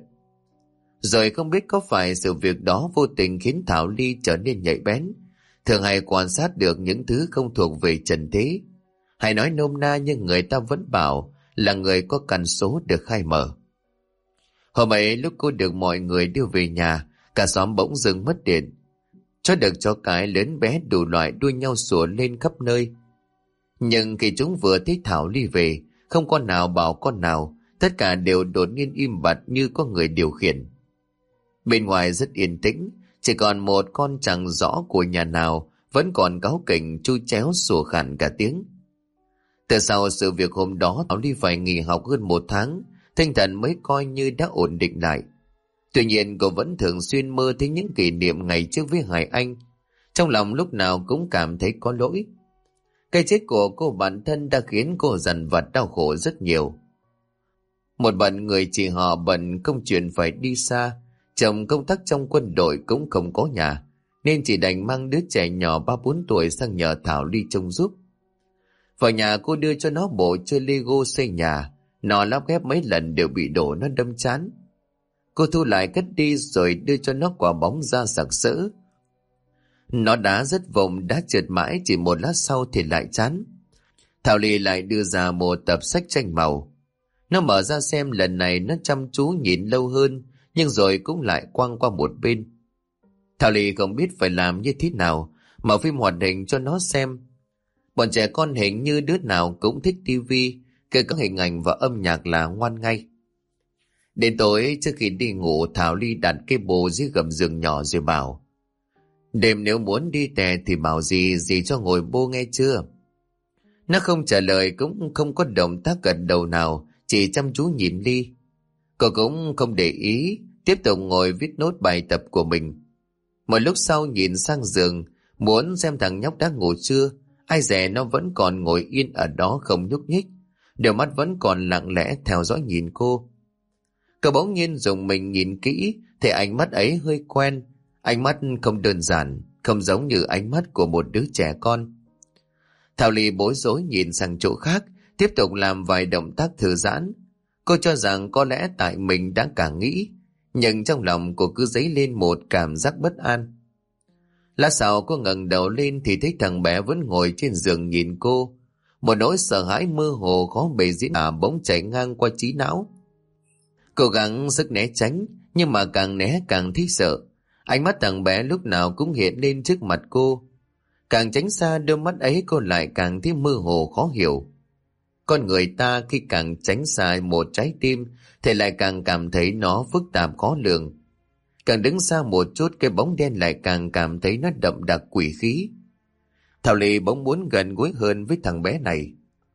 Rồi không biết có phải sự việc đó vô tình khiến Thảo Ly trở nên nhạy bén, thường hay quan sát được những thứ không thuộc về trần thế. Hay nói nôm na, nhưng người ta vẫn bảo là người có căn số được khai mở. Hôm ấy lúc cô được mọi người đưa về nhà, cả xóm bỗng dưng mất điện. Chó được chó cái lớn bé đủ loại đua nhau sủa lên khắp nơi. Nhưng khi chúng vừa thấy Thảo Ly về, không con nào bảo con nào, tất cả đều đột nhiên im bặt như có người điều khiển. Bên ngoài rất yên tĩnh, chỉ còn một con chẳng rõ của nhà nào vẫn còn cáu kỉnh chu chéo sủa khản cả tiếng. Từ sau sự việc hôm đó, Thảo Ly phải nghỉ học hơn 1 tháng, tinh thần mới coi như đã ổn định lại. Tuy nhiên cô vẫn thường xuyên mơ thấy những kỷ niệm ngày trước với Hải Anh. Trong lòng lúc nào cũng cảm thấy có lỗi. Cái chết của cô bạn thân đã khiến cô dằn vặt đau khổ rất nhiều. Một bận người chị họ bận công chuyện phải đi xa, chồng công tác trong quân đội cũng không có nhà, nên chỉ đành mang đứa trẻ nhỏ 3-4 tuổi sang nhờ Thảo Ly trông giúp. Vào nhà cô đưa cho nó bộ chơi Lego xây nhà, nó lắp ghép mấy lần đều bị đổ, nó đâm chán. Cô thu lại cất đi rồi đưa cho nó quả bóng da sặc sỡ. Nó đá rất vòng, đá trượt mãi, chỉ một lát sau thì lại chán. Thảo Ly lại đưa ra một tập sách tranh màu. Nó mở ra xem, lần này nó chăm chú nhìn lâu hơn, nhưng rồi cũng lại quăng qua một bên. Thảo Ly không biết phải làm như thế nào, mở phim hoạt hình cho nó xem. Bọn trẻ con hình như đứa nào cũng thích tivi, kể cả hình ảnh và âm nhạc là ngoan ngay. Đến tối trước khi đi ngủ, Thảo Ly đặt cái bồ dưới gầm giường nhỏ rồi bảo: đêm nếu muốn đi tè thì bảo gì cho ngồi bô nghe chưa. Nó không trả lời, cũng không có động tác gật đầu nào, chỉ chăm chú nhìn Ly. Cô cũng không để ý, tiếp tục ngồi viết nốt bài tập của mình. Một lúc sau nhìn sang giường, muốn xem thằng nhóc đã ngủ chưa, ai dè nó vẫn còn ngồi yên ở đó không nhúc nhích, đôi mắt vẫn còn lặng lẽ theo dõi nhìn cô. Cậu bỗng nhiên dùng mình nhìn kỹ, thì ánh mắt ấy hơi quen, ánh mắt không đơn giản, không giống như ánh mắt của một đứa trẻ con. Thảo Ly bối rối nhìn sang chỗ khác, tiếp tục làm vài động tác thư giãn. Cô cho rằng có lẽ tại mình đã càng nghĩ, nhưng trong lòng cô cứ dấy lên một cảm giác bất an. Lát sau cô ngẩng đầu lên thì thấy thằng bé vẫn ngồi trên giường nhìn cô. Một nỗi sợ hãi mơ hồ khó bề diễn tả bỗng chảy ngang qua trí não. Cố gắng sức né tránh, nhưng mà càng né càng thấy sợ. Ánh mắt thằng bé lúc nào cũng hiện lên trước mặt cô. Càng tránh xa đôi mắt ấy cô lại càng thấy mơ hồ khó hiểu. Con người ta khi càng tránh xa một trái tim thì lại càng cảm thấy nó phức tạp khó lường. Càng đứng xa một chút cái bóng đen lại càng cảm thấy nó đậm đặc quỷ khí. Thảo Ly bỗng muốn gần gũi hơn với thằng bé này.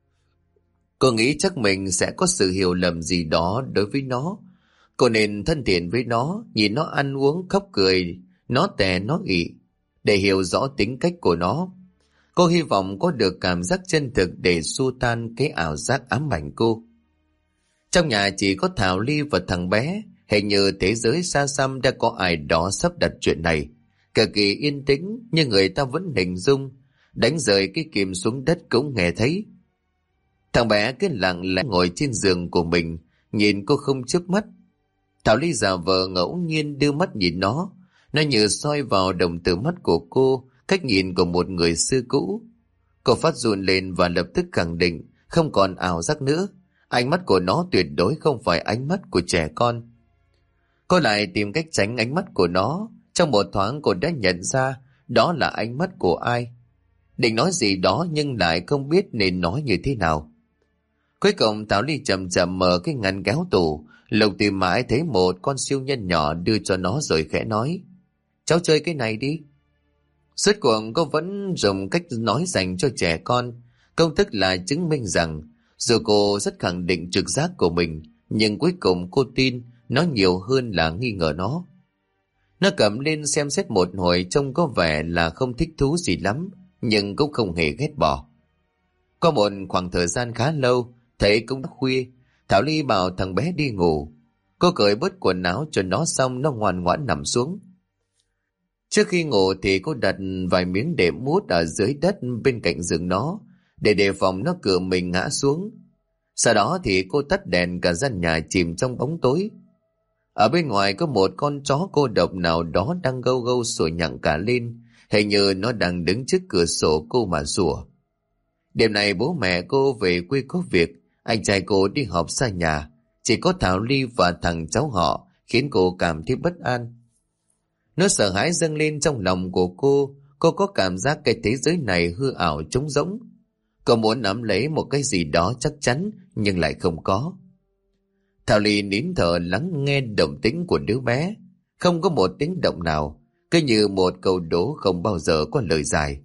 Cô nghĩ chắc mình sẽ có sự hiểu lầm gì đó đối với nó. Cô nên thân thiện với nó, nhìn nó ăn uống khóc cười, nó tè nó ị, để hiểu rõ tính cách của nó. Cô hy vọng có được cảm giác chân thực để xua tan cái ảo giác ám ảnh cô. Trong nhà chỉ có Thảo Ly và thằng bé, hình như thế giới xa xăm đã có ai đó sắp đặt chuyện này. Cực kỳ yên tĩnh nhưng người ta vẫn hình dung, đánh rơi cái kìm xuống đất cũng nghe thấy. Thằng bé cứ lặng lẽ ngồi trên giường của mình, nhìn cô không chớp mắt. Thảo Ly giả vờ ngẫu nhiên đưa mắt nhìn nó như soi vào đồng tử mắt của cô, cách nhìn của một người xưa cũ. Cô phát run lên và lập tức khẳng định không còn ảo giác nữa. Ánh mắt của nó tuyệt đối không phải ánh mắt của trẻ con. Cô lại tìm cách tránh ánh mắt của nó. Trong một thoáng cô đã nhận ra đó là ánh mắt của ai. Định nói gì đó nhưng lại không biết nên nói như thế nào. Cuối cùng Thảo Ly chậm chậm mở cái ngăn kéo tủ, lục tìm mãi thấy một con siêu nhân nhỏ đưa cho nó rồi khẽ nói: cháu chơi cái này đi. Suốt cuộc cô vẫn dùng cách nói dành cho trẻ con. Công thức là chứng minh rằng dù cô rất khẳng định trực giác của mình, nhưng cuối cùng cô tin nó nhiều hơn là nghi ngờ nó. Nó cầm lên xem xét một hồi, trông có vẻ là không thích thú gì lắm, nhưng cũng không hề ghét bỏ. Qua một khoảng thời gian khá lâu, thấy cũng đã khuya, Thảo Ly bảo thằng bé đi ngủ. Cô cởi bớt quần áo cho nó xong, nó ngoan ngoãn nằm xuống. Trước khi ngủ thì cô đặt vài miếng đệm mút ở dưới đất bên cạnh giường nó, để đề phòng nó cựa mình ngã xuống. Sau đó thì cô tắt đèn, cả gian nhà chìm trong bóng tối. Ở bên ngoài có một con chó cô độc nào đó đang gâu gâu sủa nhặng cả lên, hình như nó đang đứng trước cửa sổ cô mà sủa. Đêm này bố mẹ cô về quê có việc, anh trai cô đi họp xa nhà, chỉ có Thảo Ly và thằng cháu họ, khiến cô cảm thấy bất an. Nó sợ hãi dâng lên trong lòng của cô có cảm giác cái thế giới này hư ảo trống rỗng. Cô muốn nắm lấy một cái gì đó chắc chắn nhưng lại không có. Thảo Ly nín thở lắng nghe động tĩnh của đứa bé. Không có một tiếng động nào, cứ như một câu đố không bao giờ có lời giải.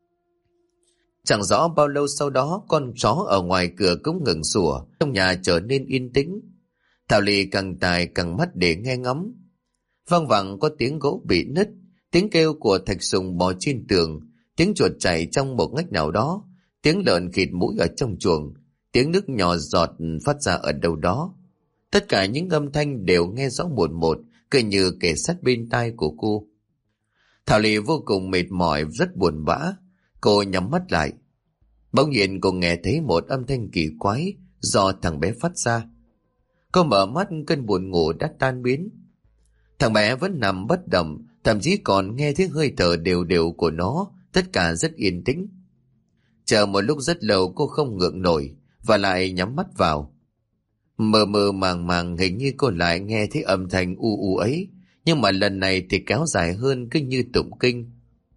Chẳng rõ bao lâu sau đó, con chó ở ngoài cửa cũng ngừng sủa, trong nhà trở nên yên tĩnh. Thảo Ly càng tài càng mắt để nghe ngóng. Văng vẳng có tiếng gỗ bị nứt, tiếng kêu của thạch sùng bò trên tường, tiếng chuột chạy trong một ngách nào đó, tiếng lợn khịt mũi ở trong chuồng, tiếng nước nhỏ giọt phát ra ở đâu đó. Tất cả những âm thanh đều nghe rõ một, cứ như kề sát bên tai của cô. Thảo Ly vô cùng mệt mỏi, rất buồn bã. Cô nhắm mắt lại. Bỗng nhiên cô nghe thấy một âm thanh kỳ quái do thằng bé phát ra. Cô mở mắt, cơn buồn ngủ đã tan biến. Thằng bé vẫn nằm bất động, thậm chí còn nghe thấy hơi thở đều đều của nó, tất cả rất yên tĩnh. Chờ một lúc rất lâu cô không ngượng nổi và lại nhắm mắt vào. Mờ mờ màng màng hình như cô lại nghe thấy âm thanh u u ấy, nhưng mà lần này thì kéo dài hơn, cứ như tụng kinh.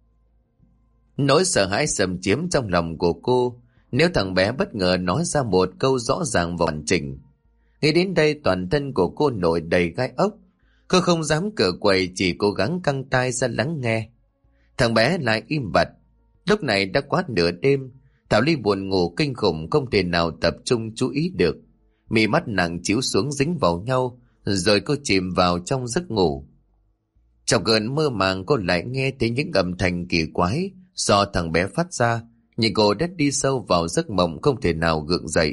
Nỗi sợ hãi xâm chiếm trong lòng của cô. Nếu thằng bé bất ngờ nói ra một câu rõ ràng và hoàn chỉnh. Nghĩ đến đây toàn thân của cô nổi đầy gai ốc. Cô không dám cựa quậy, chỉ cố gắng căng tai ra lắng nghe. Thằng bé lại im bặt. Lúc này đã quá nửa đêm. Thảo Ly buồn ngủ kinh khủng, không thể nào tập trung chú ý được. Mí mắt nặng chiếu xuống dính vào nhau, rồi cô chìm vào trong giấc ngủ. Trong cơn mơ màng cô lại nghe thấy những âm thanh kỳ quái do thằng bé phát ra, nhưng cô đã đi sâu vào giấc mộng không thể nào gượng dậy.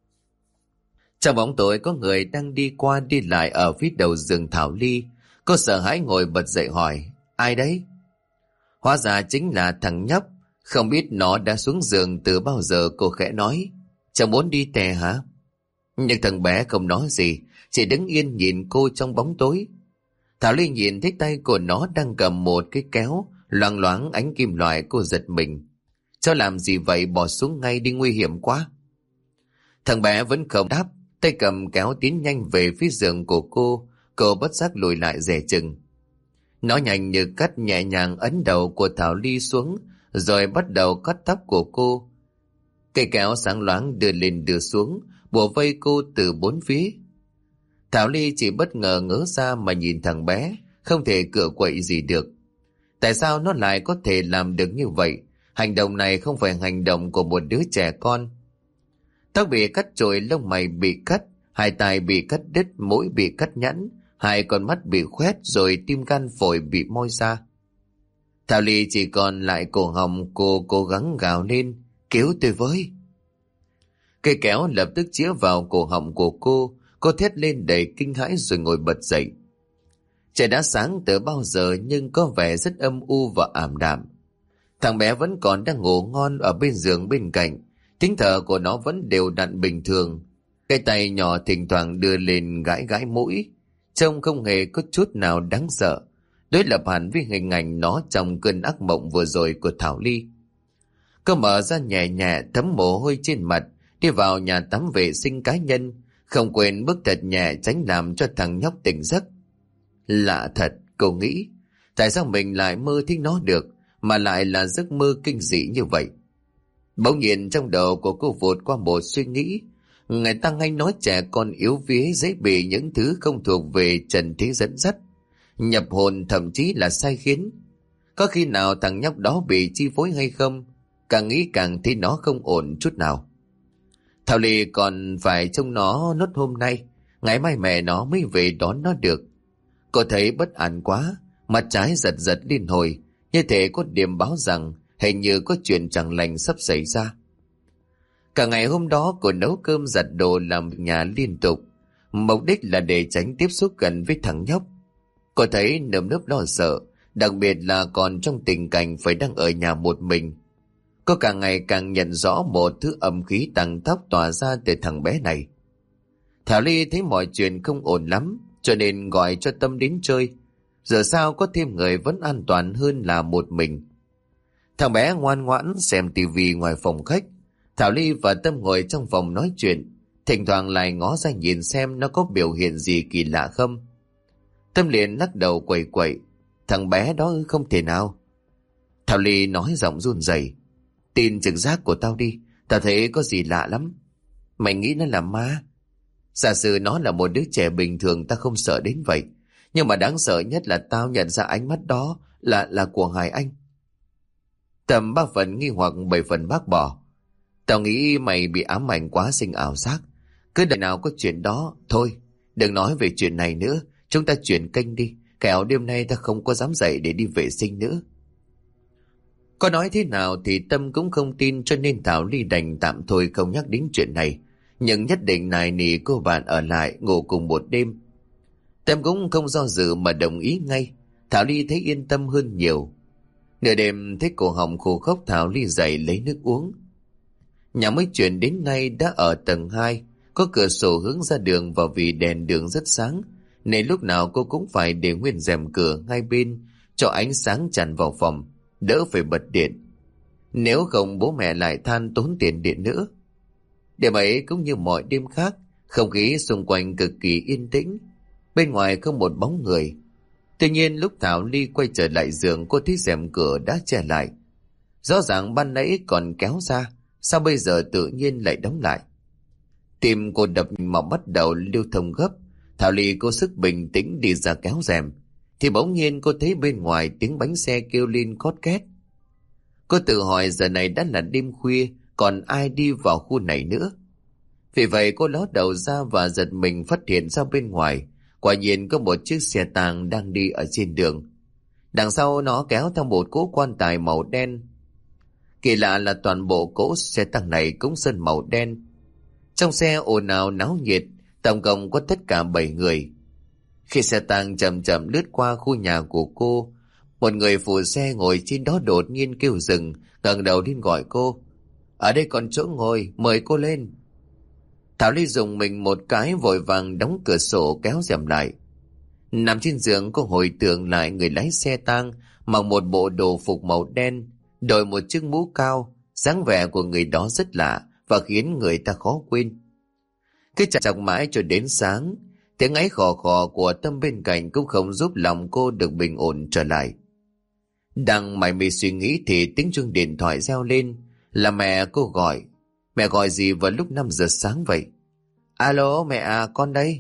Trong bóng tối có người đang đi qua đi lại ở phía đầu giường Thảo Ly. Cô sợ hãi ngồi bật dậy hỏi: ai đấy? Hóa ra chính là thằng nhóc. Không biết nó đã xuống giường từ bao giờ. Cô khẽ nói: cháu muốn đi tè hả? Nhưng thằng bé không nói gì, chỉ đứng yên nhìn cô trong bóng tối. Thảo Ly nhìn thấy tay của nó đang cầm một cái kéo, loang loáng ánh kim loại. Cô giật mình. Cháu làm gì vậy, bỏ xuống ngay đi, nguy hiểm quá. Thằng bé vẫn không đáp, tay cầm kéo tiến nhanh về phía giường của cô. Cô bất giác lùi lại dè chừng. Nó nhanh như cắt nhẹ nhàng ấn đầu của Thảo Ly xuống, rồi bắt đầu cắt tóc của cô. Cây kéo sáng loáng đưa lên đưa xuống, bủa vây cô từ bốn phía. Thảo Ly chỉ bất ngờ ngớ ra mà nhìn thằng bé, không thể cựa quậy gì được. Tại sao nó lại có thể làm được như vậy? Hành động này không phải hành động của một đứa trẻ con. Tóc bị cắt trội, lông mày bị cắt, hai tai bị cắt đứt, mũi bị cắt nhẵn, hai con mắt bị khoét, rồi tim gan phổi bị moi ra. Thảo Ly chỉ còn lại cổ họng. Cô cố gắng gào lên, cứu tôi với. Cây kéo lập tức chĩa vào cổ họng của cô. Cô thét lên đầy kinh hãi rồi ngồi bật dậy. Trời đã sáng từ bao giờ nhưng có vẻ rất âm u và ảm đạm. Thằng bé vẫn còn đang ngủ ngon ở bên giường bên cạnh. Tiếng thở của nó vẫn đều đặn bình thường. Cái tay nhỏ thỉnh thoảng đưa lên gãi gãi mũi, trông không hề có chút nào đáng sợ, đối lập hẳn với hình ảnh nó trong cơn ác mộng vừa rồi của Thảo Ly. Cô mở ra nhẹ nhẹ, thấm mồ hôi trên mặt, đi vào nhà tắm vệ sinh cá nhân, không quên bước thật nhẹ tránh làm cho thằng nhóc tỉnh giấc. Lạ thật, cô nghĩ, tại sao mình lại mơ thấy nó được, mà lại là giấc mơ kinh dị như vậy. Bỗng nhiên trong đầu của cô vụt qua một suy nghĩ. Người ta hay nói trẻ con yếu vía dễ bị những thứ không thuộc về trần thế dẫn dắt, nhập hồn, thậm chí là sai khiến. Có khi nào thằng nhóc đó bị chi phối hay không? Càng nghĩ càng thấy nó không ổn chút nào. Thảo Ly còn phải trông nó nốt hôm nay, ngày mai mẹ nó mới về đón nó được. Cô thấy bất an quá, mặt trái giật giật liên hồi, như thể có điểm báo rằng hình như có chuyện chẳng lành sắp xảy ra. Cả ngày hôm đó cô nấu cơm giặt đồ làm nhà liên tục, mục đích là để tránh tiếp xúc gần với thằng nhóc. Cô thấy nơm nớp lo sợ, đặc biệt là còn trong tình cảnh phải đang ở nhà một mình. Cô càng ngày càng nhận rõ một thứ âm khí tăng tóc tỏa ra từ thằng bé này. Thảo Ly thấy mọi chuyện không ổn lắm, cho nên gọi cho Tâm đến chơi. Giờ sao có thêm người vẫn an toàn hơn là một mình. Thằng bé ngoan ngoãn xem tivi ngoài phòng khách. Thảo Ly và Tâm ngồi trong phòng nói chuyện, thỉnh thoảng lại ngó ra nhìn xem nó có biểu hiện gì kỳ lạ không. Tâm liền lắc đầu quẩy quẩy, thằng bé đó không thể nào. Thảo Ly nói giọng run rẩy, tin trực giác của tao đi, tao thấy có gì lạ lắm. Mày nghĩ nó là ma? Giả sử nó là một đứa trẻ bình thường ta không sợ đến vậy, nhưng mà đáng sợ nhất là tao nhận ra ánh mắt đó là của Hải Anh. Tầm 3 phần nghi hoặc 7 phần bác bỏ. Tao nghĩ mày bị ám ảnh quá, sinh ảo giác. Cứ đời nào có chuyện đó. Thôi, đừng nói về chuyện này nữa, chúng ta chuyển kênh đi, kẻo đêm nay ta không có dám dậy để đi vệ sinh nữa. Có nói thế nào thì Tâm cũng không tin, cho nên Thảo Ly đành tạm thôi không nhắc đến chuyện này, nhưng nhất định nài nỉ cô bạn ở lại ngủ cùng một đêm. Tâm cũng không do dự mà đồng ý ngay. Thảo Ly thấy yên tâm hơn nhiều. Nửa đêm thấy cổ họng khô khốc, Thảo Ly dậy lấy nước uống. Nhà mới chuyển đến nay đã ở tầng 2, có cửa sổ hướng ra đường, và vì đèn đường rất sáng nên lúc nào cô cũng phải để nguyên rèm cửa hai bên cho ánh sáng tràn vào phòng, đỡ phải bật điện. Nếu không bố mẹ lại than tốn tiền điện nữa. Đêm ấy cũng như mọi đêm khác, không khí xung quanh cực kỳ yên tĩnh, bên ngoài không một bóng người. Tuy nhiên lúc Thảo Ly quay trở lại giường, cô thấy rèm cửa đã che lại. Rõ ràng ban nãy còn kéo ra, sao bây giờ tự nhiên lại đóng lại? Tim cô đập mà bắt đầu lưu thông gấp. Thảo Ly cố sức bình tĩnh đi ra kéo rèm, thì bỗng nhiên cô thấy bên ngoài tiếng bánh xe kêu lên cót két. Cô tự hỏi giờ này đã là đêm khuya, còn ai đi vào khu này nữa? Vì vậy cô ló đầu ra và giật mình phát hiện ra bên ngoài quả nhiên có một chiếc xe tang đang đi ở trên đường. Đằng sau nó kéo theo một cỗ quan tài màu đen. Kỳ lạ là toàn bộ cỗ xe tang này cũng sơn màu đen. Trong xe ồn ào náo nhiệt, tổng cộng có tất cả 7 người. Khi xe tang chậm chậm lướt qua khu nhà của cô, một người phụ xe ngồi trên đó đột nhiên kêu dừng, ngẩng đầu lên gọi cô. Ở đây còn chỗ ngồi, mời cô lên. Thảo Ly dùng mình một cái, vội vàng đóng cửa sổ kéo rèm lại. Nằm trên giường, cô hồi tưởng lại người lái xe tang mặc một bộ đồ phục màu đen, đội một chiếc mũ cao. Dáng vẻ của người đó rất lạ và khiến người ta khó quên. Cứ chọc mãi cho đến sáng, tiếng ấy khò khò của Tâm bên cạnh cũng không giúp lòng cô được bình ổn trở lại. Đang mải mê suy nghĩ thì tiếng chuông điện thoại reo lên, là mẹ cô gọi. Mẹ gọi gì vào lúc 5 giờ sáng vậy? Alo mẹ à, con đây.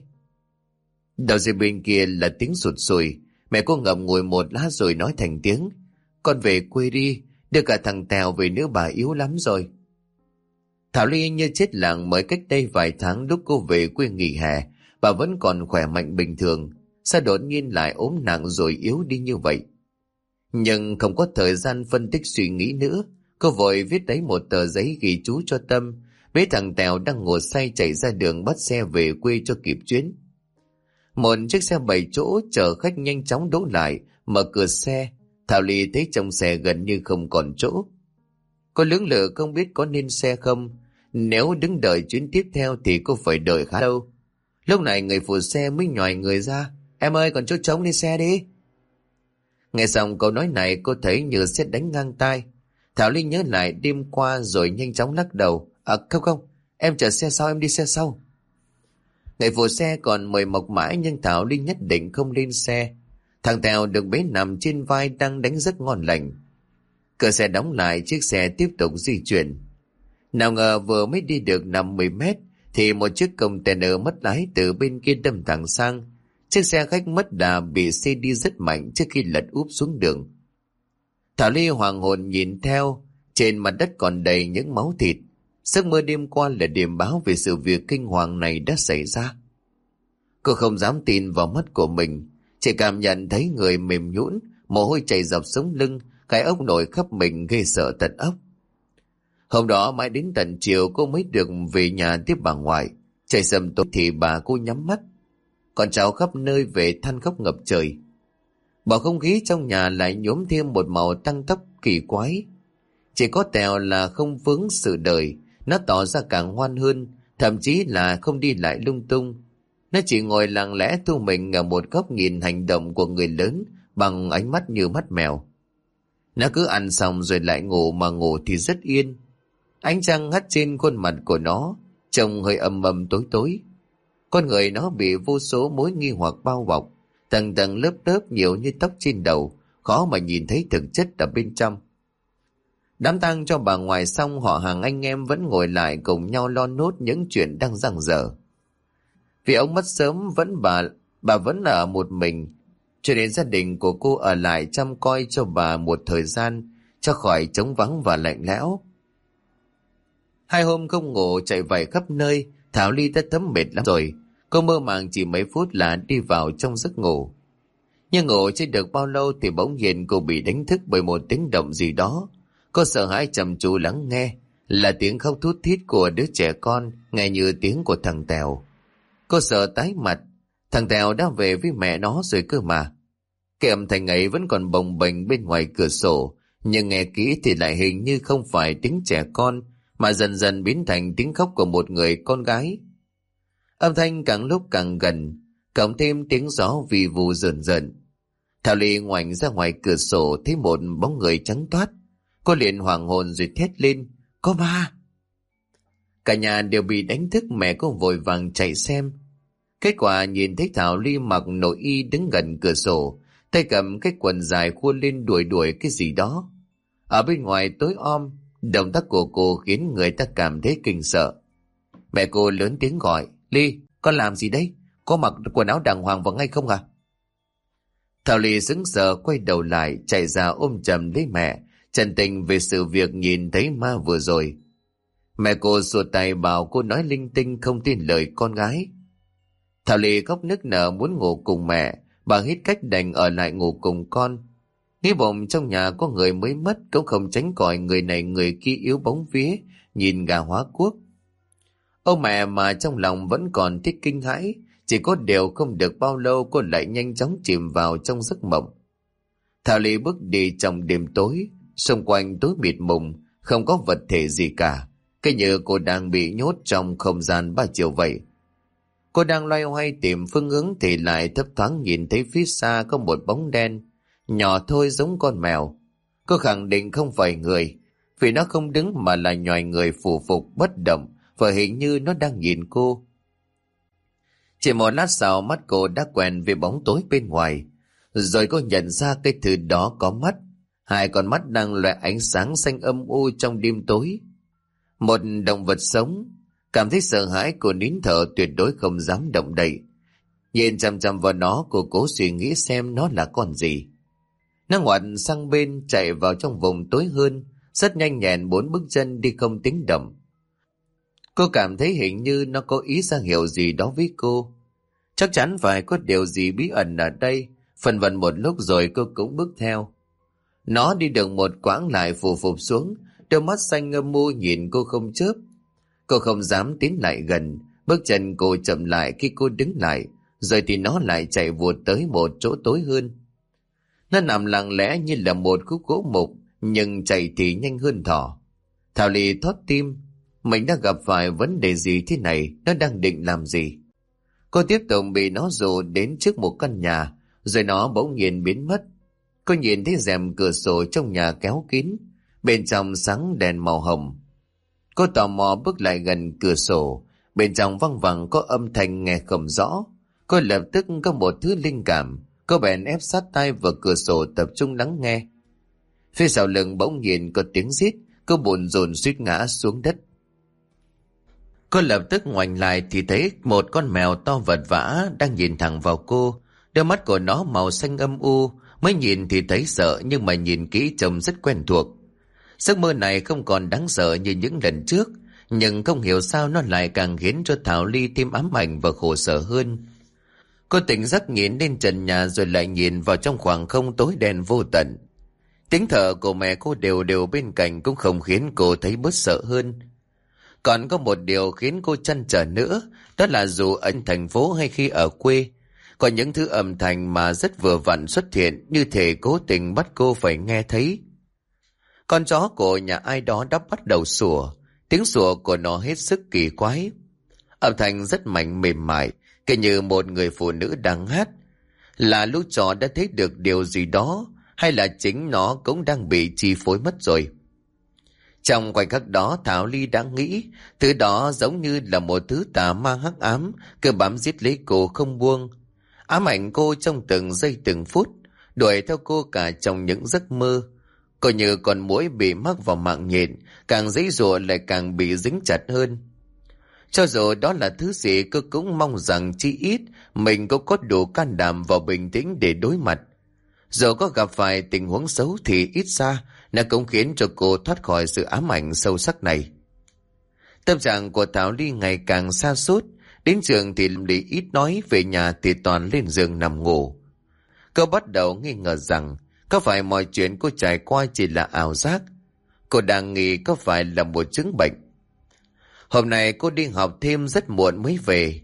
Đầu dây bên kia là tiếng sụt sùi. Mẹ cô ngậm ngùi một lát rồi nói thành tiếng: Con về quê đi, đưa cả thằng Tèo về nữa, bà yếu lắm rồi. Thảo Ly như chết lặng, mới cách đây vài tháng lúc cô về quê nghỉ hè, bà vẫn còn khỏe mạnh bình thường. Sao đột nhiên lại ốm nặng rồi yếu đi như vậy? Nhưng không có thời gian phân tích suy nghĩ nữa, cô vội viết lấy một tờ giấy ghi chú cho Tâm, bế thằng Tèo đang ngồi say chạy ra đường bắt xe về quê cho kịp chuyến. Một chiếc xe 7 chỗ chở khách nhanh chóng đỗ lại, mở cửa xe. Thảo Ly thấy trong xe gần như không còn chỗ. Cô lưỡng lự không biết có nên xe không. Nếu đứng đợi chuyến tiếp theo thì cô phải đợi khá lâu. Lúc này người phụ xe mới nhòi người ra: Em ơi, còn chỗ trống, đi xe đi. Nghe xong câu nói này, cô thấy như sét đánh ngang tai. Thảo Ly nhớ lại đêm qua rồi nhanh chóng lắc đầu: Không, em chờ xe sau, em đi xe sau. Người phụ xe còn mời mọc mãi nhưng Thảo Ly nhất định không lên xe. Thằng Tèo được bế nằm trên vai đang đánh giấc ngon lành. Cửa xe đóng lại, chiếc xe tiếp tục di chuyển. Nào ngờ vừa mới đi được 50 mét thì một chiếc container mất lái từ bên kia đâm thẳng sang. Chiếc xe khách mất đà bị xe đi rất mạnh trước khi lật úp xuống đường. Thảo Ly hoàng hồn nhìn theo, trên mặt đất còn đầy những máu thịt. Giấc mơ đêm qua là điểm báo về sự việc kinh hoàng này đã xảy ra. Cô không dám tin vào mắt của mình, chỉ cảm nhận thấy người mềm nhũn, mồ hôi chảy dọc sống lưng, cái ốc nổi khắp mình ghê sợ tận ốc. Hôm đó mãi đến tận chiều cô mới được về nhà tiếp bà ngoại. Trời sầm tối thì bà cô nhắm mắt, con cháu khắp nơi về than khóc ngập trời. Bầu không khí trong nhà lại nhuốm thêm một màu tăng tốc kỳ quái. Chỉ có Tèo là không vướng sự đời, nó tỏ ra càng ngoan hơn, thậm chí là không đi lại lung tung. Nó chỉ ngồi lặng lẽ thu mình ở một góc nhìn hành động của người lớn bằng ánh mắt như mắt mèo. Nó cứ ăn xong rồi lại ngủ, mà ngủ thì rất yên. Ánh trăng hắt trên khuôn mặt của nó, trông hơi âm âm tối tối. Con người nó bị vô số mối nghi hoặc bao bọc, tầng tầng lớp lớp nhiều như tóc trên đầu, khó mà nhìn thấy thực chất ở bên trong. Đám tang cho bà ngoại xong, họ hàng anh em vẫn ngồi lại cùng nhau lo nốt những chuyện đang dang dở. Vì ông mất sớm, bà vẫn ở một mình, cho nên gia đình của cô ở lại chăm coi cho bà một thời gian, cho khỏi trống vắng và lạnh lẽo. 2 hôm không ngủ chạy vạy khắp nơi, Thảo Ly đã thấm mệt lắm rồi. Cô mơ màng chỉ mấy phút là đi vào trong giấc ngủ. Nhưng ngủ chưa được bao lâu thì bỗng nhiên cô bị đánh thức bởi một tiếng động gì đó. Cô sợ hãi chăm chú lắng nghe, là tiếng khóc thút thít của đứa trẻ con, nghe như tiếng của thằng Tèo. Cô sợ tái mặt, thằng Tèo đã về với mẹ nó rồi cơ mà. Cái âm thanh ấy vẫn còn bồng bềnh bên ngoài cửa sổ, nhưng nghe kỹ thì lại hình như không phải tiếng trẻ con, mà dần dần biến thành tiếng khóc của một người con gái. Âm thanh càng lúc càng gần, cộng thêm tiếng gió vì vù rờn rợn. Thảo Ly ngoảnh ra ngoài cửa sổ thấy một bóng người trắng toát. Cô liền hoảng hồn rồi thét lên: Có ma! Cả nhà đều bị đánh thức, mẹ cô vội vàng chạy xem. Kết quả nhìn thấy Thảo Ly mặc nội y đứng gần cửa sổ, tay cầm cái quần dài khuôn lên đuổi đuổi cái gì đó. Ở bên ngoài tối om, động tác của cô khiến người ta cảm thấy kinh sợ. Mẹ cô lớn tiếng gọi: Ly, con làm gì đấy? Có mặc quần áo đàng hoàng vào ngay không à? Thảo Ly sững sờ quay đầu lại, chạy ra ôm chầm lấy mẹ, trần tình về sự việc nhìn thấy ma vừa rồi. Mẹ cô xua tay bảo cô nói linh tinh, không tin lời con gái. Thảo Ly khóc nức nở muốn ngủ cùng mẹ, bà hết cách đành ở lại ngủ cùng con. Nghĩ bụng trong nhà có người mới mất, cũng không tránh khỏi người này người kia yếu bóng vía, nhìn gà hóa cuốc. Ông mẹ mà trong lòng vẫn còn thích kinh hãi, chỉ có điều không được bao lâu cô lại nhanh chóng chìm vào trong giấc mộng. Thảo Ly bước đi trong đêm tối, xung quanh tối mịt mùng, không có vật thể gì cả, cứ như cô đang bị nhốt trong không gian 3 chiều vậy. Cô đang loay hoay tìm phương hướng thì lại thấp thoáng nhìn thấy phía xa có một bóng đen. nhỏ thôi giống con mèo. Cô khẳng định không phải người, vì nó không đứng mà là nhòi người phủ phục bất động, và hình như nó đang nhìn cô. Chỉ một lát sau mắt cô đã quen với bóng tối bên ngoài, rồi cô nhận ra cái thứ đó có mắt, hai con mắt đang loe ánh sáng xanh âm u trong đêm tối. Một động vật sống. Cảm thấy sợ hãi, cô nín thở tuyệt đối không dám động đậy. Nhìn chằm chằm vào nó, cô cố suy nghĩ xem nó là con gì. Nó ngoặt sang bên chạy vào trong vùng tối hơn, rất nhanh nhẹn 4 bước chân đi không tiếng động. Cô cảm thấy hình như nó có ý ra hiệu gì đó với cô. Chắc chắn phải có điều gì bí ẩn ở đây. Phân vân một lúc rồi cô cũng bước theo. Nó đi được một quãng lại phù phụp xuống, đôi mắt xanh ngâm u nhìn cô không chớp. Cô không dám tiến lại gần, bước chân cô chậm lại khi cô đứng lại, rồi thì nó lại chạy vụt tới một chỗ tối hơn. Nó nằm lặng lẽ như là một khúc gỗ mục, nhưng chạy thì nhanh hơn thỏ. Thảo Ly thót tim, mình đã gặp phải vấn đề gì thế này, nó đang định làm gì? Cô tiếp tục bị nó dụ đến trước một căn nhà, rồi nó bỗng nhiên biến mất. Cô nhìn thấy rèm cửa sổ trong nhà kéo kín, bên trong sáng đèn màu hồng. Cô tò mò bước lại gần cửa sổ, bên trong văng vẳng có âm thanh nghe không rõ. Cô lập tức có một thứ linh cảm, cô bèn ép sát tai vào cửa sổ tập trung lắng nghe. Phía sau lưng bỗng nhiên có tiếng rít, cô bồn rồn suýt ngã xuống đất. Cô lập tức ngoảnh lại thì thấy một con mèo to vật vã đang nhìn thẳng vào cô. Đôi mắt của nó màu xanh âm u, mới nhìn thì thấy sợ nhưng mà nhìn kỹ trông rất quen thuộc. Giấc mơ này không còn đáng sợ như những lần trước, nhưng không hiểu sao nó lại càng khiến cho Thảo Ly thêm ám ảnh và khổ sở hơn. Cô tỉnh giấc nhìn lên trần nhà rồi lại nhìn vào trong khoảng không tối đen vô tận. Tiếng thở của mẹ cô đều đều bên cạnh cũng không khiến cô thấy bớt sợ hơn. Còn có một điều khiến cô trăn trở nữa, đó là dù ở thành phố hay khi ở quê, có những thứ âm thanh mà rất vừa vặn xuất hiện, như thể cố tình bắt cô phải nghe thấy. Con chó của nhà ai đó đã bắt đầu sủa, tiếng sủa của nó hết sức kỳ quái. Âm thanh rất mạnh mềm mại, kể như một người phụ nữ đang hát. Là lũ chó đã thấy được điều gì đó, hay là chính nó cũng đang bị chi phối mất rồi? Trong khoảnh khắc đó Thảo Ly đã nghĩ, thứ đó giống như là một thứ tà ma hắc ám, cứ bám giết lấy cô không buông. Ám ảnh cô trong từng giây từng phút, đuổi theo cô cả trong những giấc mơ. Cô như con muỗi bị mắc vào mạng nhện, càng giãy giụa lại càng bị dính chặt hơn. Cho dù đó là thứ gì, cô cũng mong rằng chi ít mình cũng có đủ can đảm và bình tĩnh để đối mặt. Dù có gặp phải tình huống xấu thì ít ra nó cũng khiến cho cô thoát khỏi sự ám ảnh sâu sắc này. Tâm trạng của Thảo Ly ngày càng sa sút, đến trường thì Lý ít nói, về nhà thì toàn lên giường nằm ngủ. Cô bắt đầu nghi ngờ rằng có phải mọi chuyện cô trải qua chỉ là ảo giác. Cô đang nghi có phải là một chứng bệnh. Hôm nay cô đi học thêm rất muộn mới về.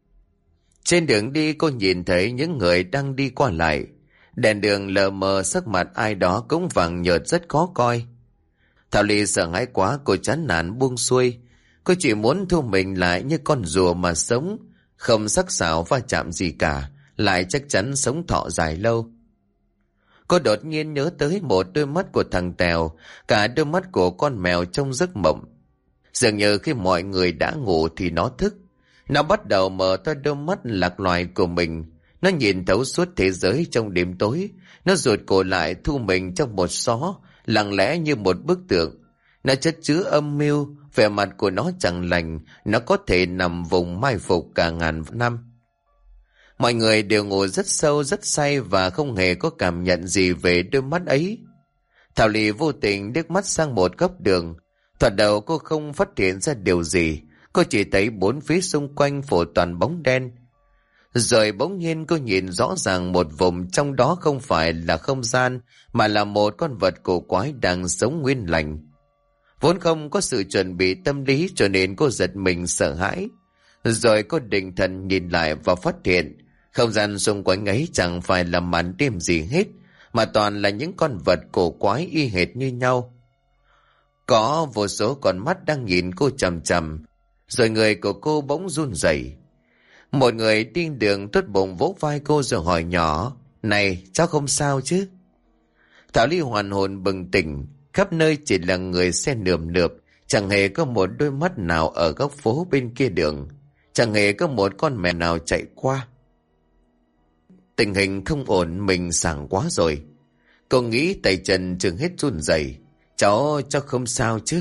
Trên đường đi cô nhìn thấy những người đang đi qua lại. Đèn đường lờ mờ, sắc mặt ai đó cũng vàng nhợt rất khó coi. Thảo Ly sợ hãi quá, cô chán nản buông xuôi. Cô chỉ muốn thu mình lại như con rùa mà sống, không sắc sảo va chạm gì cả, lại chắc chắn sống thọ dài lâu. Cô đột nhiên nhớ tới một đôi mắt của thằng Tèo, cả đôi mắt của con mèo trong giấc mộng. Dường như khi mọi người đã ngủ thì nó thức. Nó bắt đầu mở to đôi mắt lạc loài của mình. Nó nhìn thấu suốt thế giới trong đêm tối. Nó rụt cổ lại thu mình trong một xó, lặng lẽ như một bức tượng. Nó chất chứa âm mưu, vẻ mặt của nó chẳng lành, nó có thể nằm vùng mai phục cả ngàn năm. Mọi người đều ngủ rất sâu rất say và không hề có cảm nhận gì về đôi mắt ấy. Thảo Ly vô tình liếc mắt sang một góc đường. Thoạt đầu cô không phát hiện ra điều gì, cô chỉ thấy bốn phía xung quanh phủ toàn bóng đen. Rồi bỗng nhiên cô nhìn rõ ràng một vùng trong đó không phải là không gian, mà là một con vật cổ quái đang sống nguyên lành. Vốn không có sự chuẩn bị tâm lý cho nên cô giật mình sợ hãi. Rồi cô định thần nhìn lại và phát hiện không gian xung quanh ấy chẳng phải là màn đêm gì hết, mà toàn là những con vật cổ quái y hệt như nhau. Có vô số con mắt đang nhìn cô chằm chằm, rồi người của cô bỗng run rẩy. Một người đi đường tốt bụng vỗ vai cô rồi hỏi nhỏ: "Này, cháu không sao chứ?" Thảo Ly hoàn hồn bừng tỉnh, khắp nơi chỉ là người xe nườm nượp, chẳng hề có một đôi mắt nào ở góc phố bên kia đường, chẳng hề có một con mèo nào chạy qua. Tình hình không ổn, mình sảng quá rồi. Cô nghĩ tay chân chừng hết run rẩy. Cháu không sao chứ?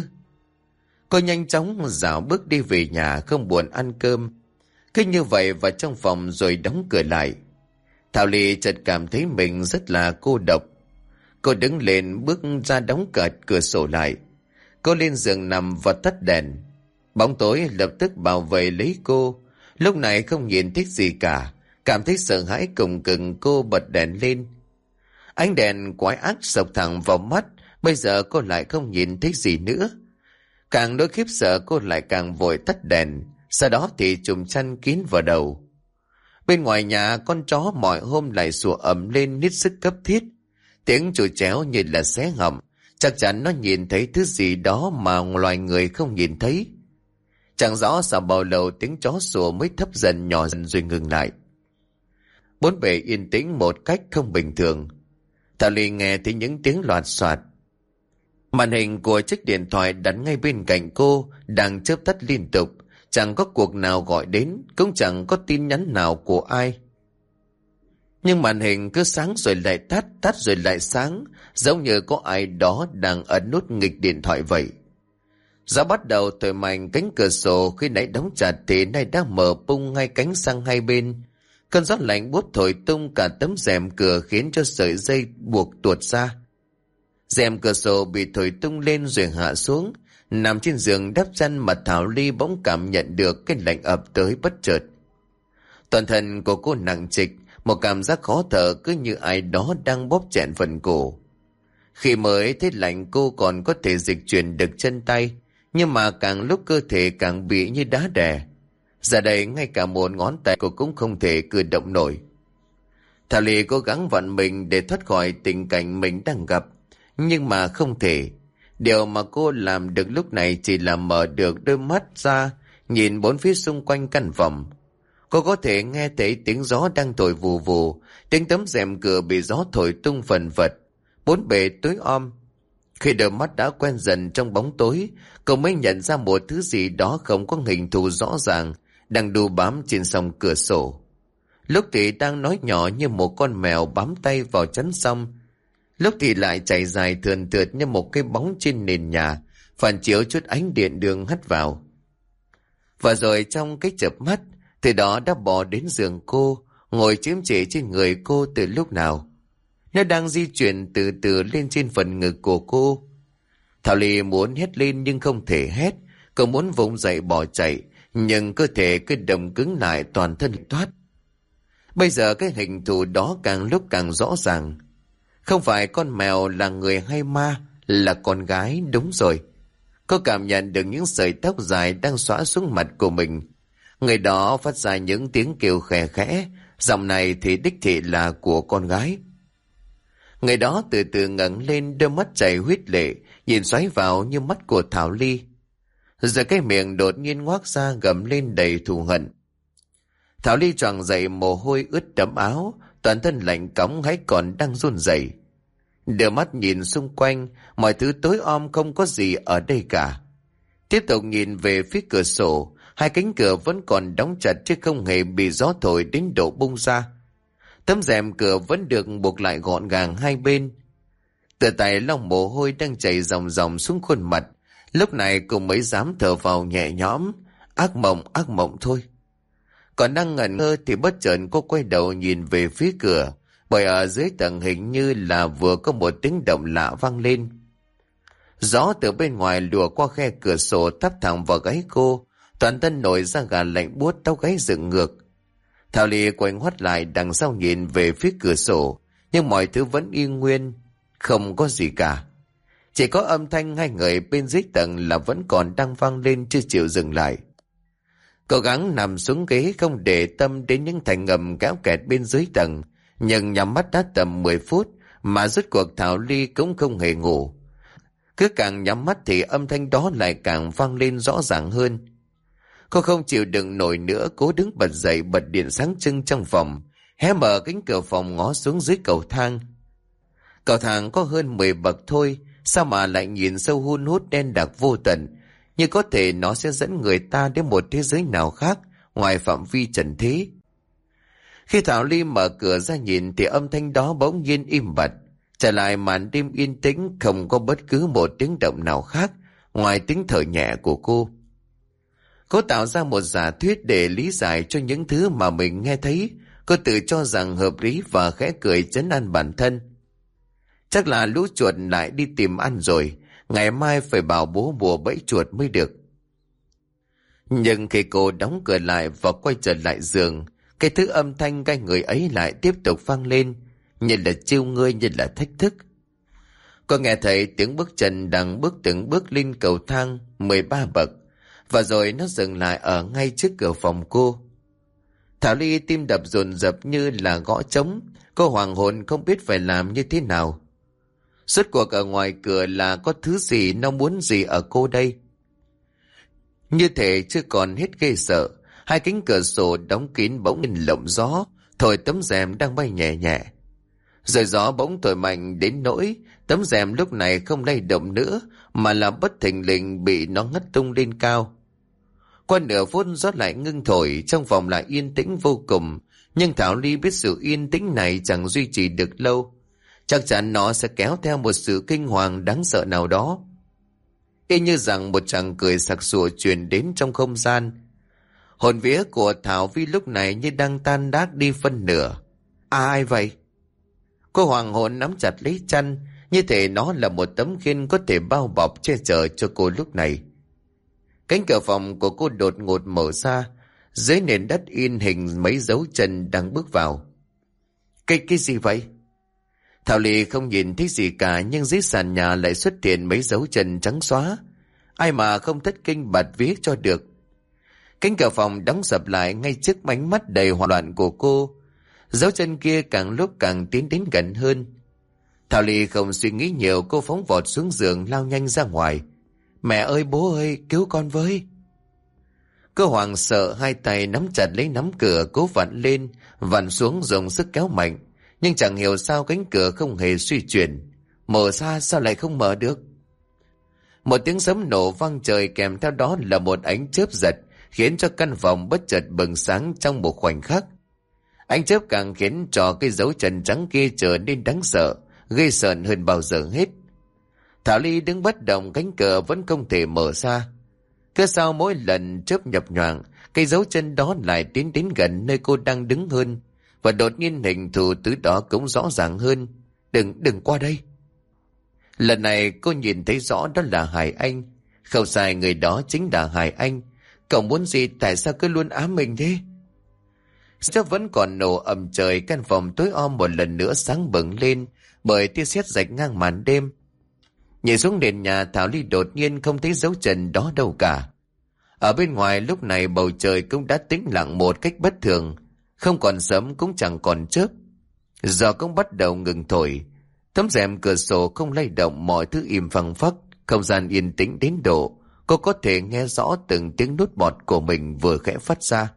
Cô nhanh chóng dạo bước đi về nhà, không buồn ăn cơm. Cứ như vậy vào trong phòng rồi đóng cửa lại. Thảo Ly chợt cảm thấy mình rất là cô độc. Cô đứng lên bước ra đóng cả cửa sổ lại. Cô lên giường nằm và tắt đèn. Bóng tối lập tức bảo vệ lấy cô. Lúc này không nhìn thấy gì cả, cảm thấy sợ hãi cùng cực. Cô bật đèn lên. Ánh đèn quái ác sộc thẳng vào mắt. Bây giờ cô lại không nhìn thấy gì nữa. Càng nỗi khiếp sợ, cô lại càng vội tắt đèn. Sau đó thì trùm chăn kín vào đầu. Bên ngoài nhà, con chó mọi hôm lại sủa ầm lên hết sức cấp thiết. Tiếng chù chéo như là xé họng. Chắc chắn nó nhìn thấy thứ gì đó mà loài người không nhìn thấy. Chẳng rõ sau bao lâu tiếng chó sủa mới thấp dần nhỏ dần rồi ngừng lại. Bốn bề yên tĩnh một cách không bình thường. Thảo Ly nghe thấy những tiếng loạt soạt. Màn hình của chiếc điện thoại đặt ngay bên cạnh cô đang chớp tắt liên tục. Chẳng có cuộc nào gọi đến, cũng chẳng có tin nhắn nào của ai. Nhưng màn hình cứ sáng rồi lại tắt, tắt rồi lại sáng, giống như có ai đó đang ấn nút nghịch điện thoại vậy. Gió bắt đầu thổi mạnh cánh cửa sổ, khi nãy đóng chặt thì nay đã mở bung ngay cánh sang hai bên. Cơn gió lạnh buốt thổi tung cả tấm rèm cửa khiến cho sợi dây buộc tuột ra. Rèm cửa sổ bị thổi tung lên rồi hạ xuống. Nằm trên giường đắp chăn mà Thảo Ly bỗng cảm nhận được cái lạnh ập tới bất chợt. Toàn thân của cô nặng trịch, một cảm giác khó thở cứ như ai đó đang bóp chẹn phần cổ. Khi mới thấy lạnh cô còn có thể dịch chuyển được chân tay, nhưng mà càng lúc cơ thể càng bị như đá đè. Giờ đây ngay cả một ngón tay cô cũng không thể cử động nổi. Thảo Ly cố gắng vặn mình để thoát khỏi tình cảnh mình đang gặp, nhưng mà không thể. Điều mà cô làm được lúc này chỉ là mở được đôi mắt ra, nhìn bốn phía xung quanh căn phòng. Cô có thể nghe thấy tiếng gió đang thổi vù vù, tiếng tấm rèm cửa bị gió thổi tung phần phật, bốn bề tối om. Khi đôi mắt đã quen dần trong bóng tối, cô mới nhận ra một thứ gì đó không có hình thù rõ ràng đang đu bám trên song cửa sổ. Lúc thì đang nói nhỏ như một con mèo bám tay vào chắn song, lúc thì lại chạy dài thườn thượt như một cái bóng trên nền nhà, phản chiếu chút ánh điện đường hắt vào. Và rồi trong cái chớp mắt, thì đó đã bò đến giường cô, ngồi chiếm trễ trên người cô từ lúc nào. Nó đang di chuyển từ từ lên trên phần ngực của cô. Thảo Ly muốn hét lên nhưng không thể hét. Cô muốn vùng dậy bỏ chạy, nhưng cơ thể cứ đầm cứng lại, toàn thân thoát. Bây giờ cái hình thù đó càng lúc càng rõ ràng. Không phải con mèo là người hay ma, là con gái, đúng rồi. Cô cảm nhận được những sợi tóc dài đang xõa xuống mặt của mình. Người đó phát ra những tiếng kêu khẽ khẽ, giọng này thì đích thị là của con gái. Người đó từ từ ngẩng lên, đôi mắt chảy huyết lệ, nhìn xoáy vào như mắt của Thảo Ly. Rồi cái miệng đột nhiên ngoác ra gầm lên đầy thù hận. Thảo Ly choàng dậy, mồ hôi ướt đẫm áo, toàn thân lạnh cóng hay còn đang run rẩy. Đưa mắt nhìn xung quanh, mọi thứ tối om không có gì ở đây cả. Tiếp tục nhìn về phía cửa sổ, hai cánh cửa vẫn còn đóng chặt chứ không hề bị gió thổi đến độ bung ra. Tấm rèm cửa vẫn được buộc lại gọn gàng hai bên. Từ tay lau mồ hôi đang chảy ròng ròng xuống khuôn mặt, lúc này cô mới dám thở vào nhẹ nhõm. Ác mộng thôi. Còn đang ngẩn ngơ thì bất chợt cô quay đầu nhìn về phía cửa, bởi ở dưới tầng hình như là vừa có một tiếng động lạ vang lên. Gió từ bên ngoài lùa qua khe cửa sổ thắp thẳng vào gáy cô, toàn thân nổi ra gà lạnh buốt, tóc gáy dựng ngược. Thảo Ly quay ngoắt lại đằng sau nhìn về phía cửa sổ, nhưng mọi thứ vẫn yên nguyên, không có gì cả. Chỉ có âm thanh hai người bên dưới tầng là vẫn còn đang vang lên chưa chịu dừng lại. Cố gắng nằm xuống ghế không để tâm đến những thành ngầm kéo kẹt bên dưới tầng, nhưng nhắm mắt đã tầm 10 phút mà rốt cuộc Thảo Ly cũng không hề ngủ. Cứ càng nhắm mắt thì âm thanh đó lại càng vang lên rõ ràng hơn. Cô không chịu đựng nổi nữa, cố đứng bật dậy, bật điện sáng trưng trong phòng, hé mở cánh cửa phòng ngó xuống dưới cầu thang. Cầu thang có hơn 10 bậc thôi, sao mà lại nhìn sâu hun hút đen đặc vô tận, như có thể nó sẽ dẫn người ta đến một thế giới nào khác ngoài phạm vi trần thế. Khi Thảo Ly mở cửa ra nhìn thì âm thanh đó bỗng nhiên im bặt, trở lại màn đêm yên tĩnh, không có bất cứ một tiếng động nào khác ngoài tiếng thở nhẹ của cô. Cô tạo ra một giả thuyết để lý giải cho những thứ mà mình nghe thấy. Cô tự cho rằng hợp lý và khẽ cười trấn an bản thân. Chắc là lũ chuột lại đi tìm ăn rồi, ngày mai phải bảo bố bùa bẫy chuột mới được. Nhưng khi cô đóng cửa lại và quay trở lại giường, cái thứ âm thanh gai người ấy lại tiếp tục vang lên, như là trêu ngươi, như là thách thức. Cô nghe thấy tiếng bước chân đang bước từng bước lên cầu thang 13 bậc, và rồi nó dừng lại ở ngay trước cửa phòng cô. Thảo Ly tim đập dồn dập như là gõ trống, cô hoàng hồn không biết phải làm như thế nào. Suốt cuộc ở ngoài cửa là có thứ gì, nó muốn gì ở cô đây? Như thể chưa còn hết ghê sợ, hai cánh cửa sổ đóng kín bỗng in lộng gió, thổi tấm rèm đang bay nhẹ nhẹ. Rồi gió bỗng thổi mạnh đến nỗi tấm rèm lúc này không lay động nữa, mà là bất thình lình bị nó ngất tung lên cao. Qua nửa phút gió lại ngưng thổi, trong phòng lại yên tĩnh vô cùng. Nhưng Thảo Ly biết sự yên tĩnh này chẳng duy trì được lâu. Chắc chắn nó sẽ kéo theo một sự kinh hoàng đáng sợ nào đó. Y như rằng một chàng cười sặc sụa truyền đến trong không gian. Hồn vía của Thảo Vi lúc này như đang tan đát đi phân nửa. Ai vậy? Cô hoàng hồn nắm chặt lấy chăn, như thể nó là một tấm khiên có thể bao bọc che chở cho cô lúc này. Cánh cửa phòng của cô đột ngột mở ra, dưới nền đất in hình mấy dấu chân đang bước vào. Cái gì vậy? Thảo Ly không nhìn thấy gì cả, nhưng dưới sàn nhà lại xuất hiện mấy dấu chân trắng xóa. Ai mà không thất kinh bạt vía cho được. Cánh cửa phòng đóng sập lại ngay trước ánh mắt đầy hoảng loạn của cô. Dấu chân kia càng lúc càng tiến đến gần hơn. Thảo Ly không suy nghĩ nhiều, cô phóng vọt xuống giường, lao nhanh ra ngoài. Mẹ ơi, bố ơi, cứu con với! Cô hoảng sợ, hai tay nắm chặt lấy nắm cửa, cố vặn lên, vặn xuống dùng sức kéo mạnh. Nhưng chẳng hiểu sao cánh cửa không hề suy chuyển. Mở ra sao lại không mở được? Một tiếng sấm nổ vang trời, kèm theo đó là một ánh chớp giật, khiến cho căn phòng bất chợt bừng sáng trong một khoảnh khắc. Ánh chớp càng khiến cho cái dấu chân trắng kia trở nên đáng sợ, ghê sợn hơn bao giờ hết. Thảo Ly đứng bất động, cánh cửa vẫn không thể mở ra. Cứ sau mỗi lần chớp nhập nhoạng, cái dấu chân đó lại tiến đến gần nơi cô đang đứng hơn, và đột nhiên hình thù từ đó cũng rõ ràng hơn. Đừng qua đây! Lần này cô nhìn thấy rõ đó là Hải Anh. Không sai, người đó chính là Hải Anh. Cậu muốn gì, tại sao cứ luôn ám mình thế? Chớp vẫn còn nổ ầm trời, căn phòng tối om một lần nữa sáng bừng lên bởi tia sét rạch ngang màn đêm. Nhìn xuống nền nhà, Thảo Ly đột nhiên không thấy dấu chân đó đâu cả. Ở bên ngoài lúc này bầu trời cũng đã tĩnh lặng một cách bất thường, không còn sấm cũng chẳng còn chớp. Gió cũng bắt đầu ngừng thổi, tấm rèm cửa sổ không lay động, mọi thứ im phăng phắc, không gian yên tĩnh đến độ cô có thể nghe rõ từng tiếng nuốt bọt của mình vừa khẽ phát ra.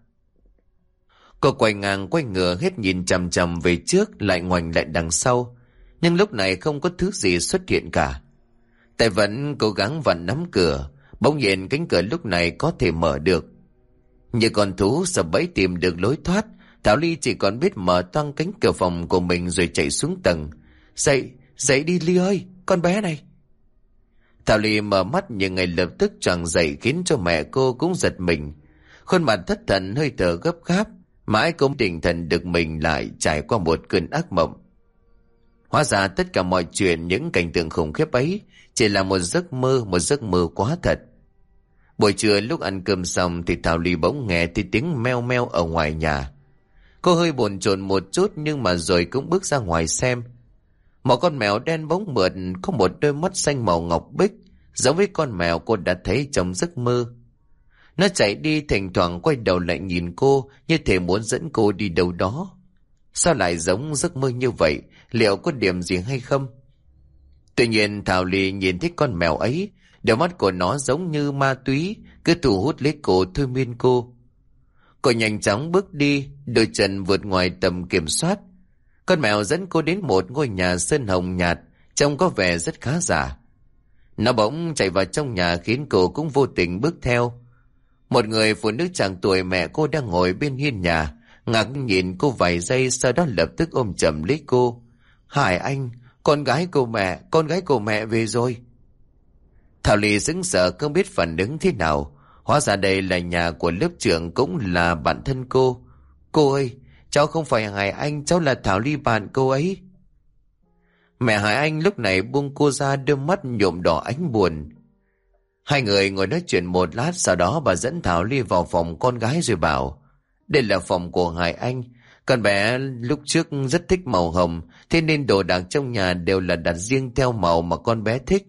Cô quay ngang quay ngửa hết nhìn chằm chằm về trước, lại ngoảnh lại đằng sau, nhưng lúc này không có thứ gì xuất hiện cả. Tay vẫn cố gắng vặn nắm cửa, bỗng nhiên cánh cửa lúc này có thể mở được. Như con thú sập bẫy tìm được lối thoát, Thảo Ly chỉ còn biết mở toang cánh cửa phòng của mình rồi chạy xuống tầng. Dậy đi Ly ơi, con bé này! Thảo Ly mở mắt nhưng ngay lập tức choàng dậy, khiến cho mẹ cô cũng giật mình. Khuôn mặt thất thần, hơi thở gấp gáp, mãi cũng định thần được mình lại trải qua một cơn ác mộng. Hóa ra tất cả mọi chuyện, những cảnh tượng khủng khiếp ấy chỉ là một giấc mơ quá thật. Buổi trưa lúc ăn cơm xong thì Thảo Ly bỗng nghe thấy tiếng meo meo ở ngoài nhà. Cô hơi bồn chồn một chút, nhưng mà rồi cũng bước ra ngoài xem. Một con mèo đen bóng mượt, có một đôi mắt xanh màu ngọc bích, giống với con mèo cô đã thấy trong giấc mơ. Nó chạy đi, thỉnh thoảng quay đầu lại nhìn cô, như thể muốn dẫn cô đi đâu đó. Sao lại giống giấc mơ như vậy? Liệu có điểm gì hay không? Tuy nhiên Thảo Ly nhìn thấy con mèo ấy, đôi mắt của nó giống như ma túy, cứ thu hút lấy cô, thôi miên cô. Cô nhanh chóng bước đi, đôi chân vượt ngoài tầm kiểm soát. Con mèo dẫn cô đến một ngôi nhà sơn hồng nhạt, trông có vẻ rất khá giả. Nó bỗng chạy vào trong nhà khiến cô cũng vô tình bước theo. Một người phụ nữ chạc tuổi mẹ cô đang ngồi bên hiên nhà, ngạc nhìn cô vài giây, sau đó lập tức ôm chầm lấy cô. Hải Anh, con gái của mẹ về rồi. Thảo Ly sững sờ không biết phản ứng thế nào. Hóa ra đây là nhà của lớp trưởng, cũng là bạn thân cô. Cô ơi, cháu không phải Hải Anh, cháu là Thảo Ly, bạn cô ấy. Mẹ Hải Anh lúc này buông cô ra, đôi mắt nhuộm đỏ ánh buồn. Hai người ngồi nói chuyện một lát, sau đó bà dẫn Thảo Ly vào phòng con gái rồi bảo: đây là phòng của Hải Anh. Con bé lúc trước rất thích màu hồng, thế nên đồ đạc trong nhà đều là đặt riêng theo màu mà con bé thích.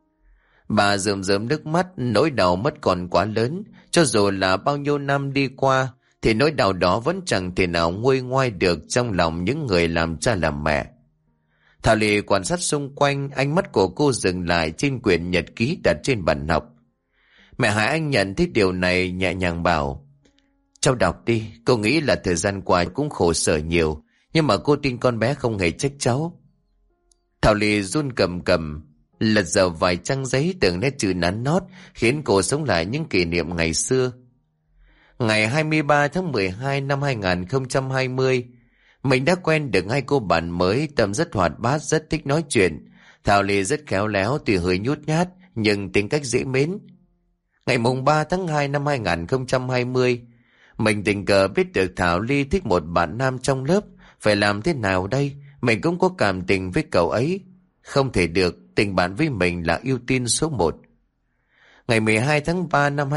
Bà rơm rớm nước mắt, nỗi đau mất còn quá lớn. Cho dù là bao nhiêu năm đi qua, thì nỗi đau đó vẫn chẳng thể nào nguôi ngoai được trong lòng những người làm cha làm mẹ. Thảo Ly quan sát xung quanh, ánh mắt của cô dừng lại trên quyển nhật ký đặt trên bàn học. Mẹ Hải Anh nhận thấy điều này, nhẹ nhàng bảo: cháu đọc đi, cô nghĩ là thời gian qua cũng khổ sở nhiều, nhưng mà cô tin con bé không hề trách cháu. Thảo Ly run cầm cằm, lật dở vài trang giấy từng nét chữ nắn nót, khiến cô sống lại những kỷ niệm ngày xưa. Ngày 23 tháng 12 năm 2020, mình đã quen được hai cô bạn mới. Tâm rất hoạt bát, rất thích nói chuyện. Thảo Ly rất khéo léo, tuy hơi nhút nhát nhưng tính cách dễ mến. Ngày mùng 3 tháng 2 năm 2020, mình tình cờ biết được Thảo Ly thích một bạn nam trong lớp. Phải làm thế nào đây? Mình cũng có cảm tình với cậu ấy. Không thể được, tình bạn với mình là ưu tiên số 1. Ngày 12 tháng 3 năm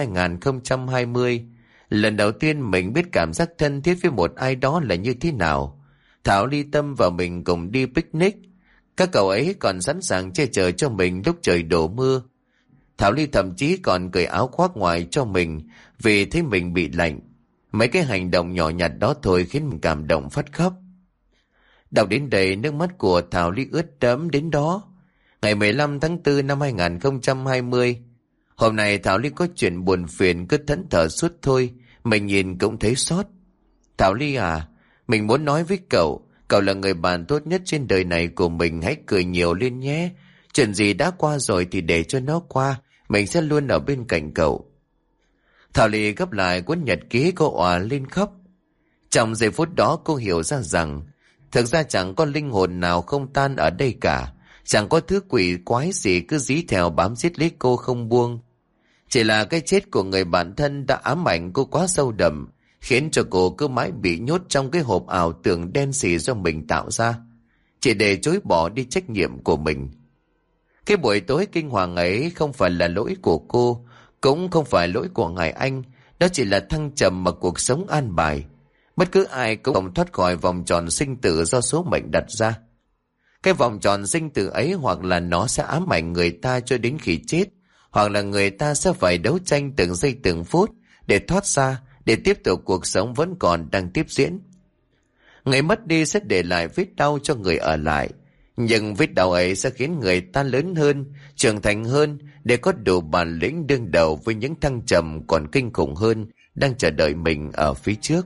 2020, lần đầu tiên mình biết cảm giác thân thiết với một ai đó là như thế nào. Thảo Ly, Tâm và mình cùng đi picnic. Các cậu ấy còn sẵn sàng che chở cho mình lúc trời đổ mưa. Thảo Ly thậm chí còn cởi áo khoác ngoài cho mình vì thấy mình bị lạnh. Mấy cái hành động nhỏ nhặt đó thôi khiến mình cảm động phát khóc. Đọc đến đây, nước mắt của Thảo Ly ướt đẫm đến đó. Ngày 15 tháng 4 năm 2020, hôm nay Thảo Ly có chuyện buồn phiền, cứ thẫn thờ suốt thôi. Mình nhìn cũng thấy xót. Thảo Ly à, mình muốn nói với cậu, cậu là người bạn tốt nhất trên đời này của mình. Hãy cười nhiều lên nhé. Chuyện gì đã qua rồi thì để cho nó qua, mình sẽ luôn ở bên cạnh cậu. Thảo Ly gấp lại cuốn nhật ký, cô òa lên khóc. Trong giây phút đó cô hiểu ra rằng thực ra chẳng có linh hồn nào không tan ở đây cả. Chẳng có thứ quỷ quái gì cứ dí theo bám giết lấy cô không buông. Chỉ là cái chết của người bạn thân đã ám ảnh cô quá sâu đậm, khiến cho cô cứ mãi bị nhốt trong cái hộp ảo tưởng đen xì do mình tạo ra, chỉ để chối bỏ đi trách nhiệm của mình. Cái buổi tối kinh hoàng ấy không phải là lỗi của cô, cũng không phải lỗi của Hải Anh. Đó chỉ là thăng trầm mà cuộc sống an bài. Bất cứ ai cũng không thoát khỏi vòng tròn sinh tử do số mệnh đặt ra. Cái vòng tròn sinh tử ấy hoặc là nó sẽ ám ảnh người ta cho đến khi chết, hoặc là người ta sẽ phải đấu tranh từng giây từng phút để thoát ra, để tiếp tục cuộc sống vẫn còn đang tiếp diễn. Người mất đi sẽ để lại vết đau cho người ở lại, nhưng vết đau ấy sẽ khiến người ta lớn hơn, trưởng thành hơn, để có đủ bản lĩnh đương đầu với những thăng trầm còn kinh khủng hơn đang chờ đợi mình ở phía trước.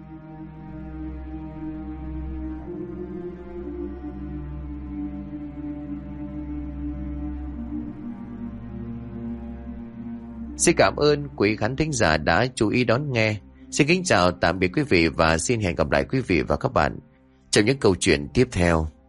Xin cảm ơn quý khán thính giả đã chú ý đón nghe. Xin kính chào tạm biệt quý vị và xin hẹn gặp lại quý vị và các bạn trong những câu chuyện tiếp theo.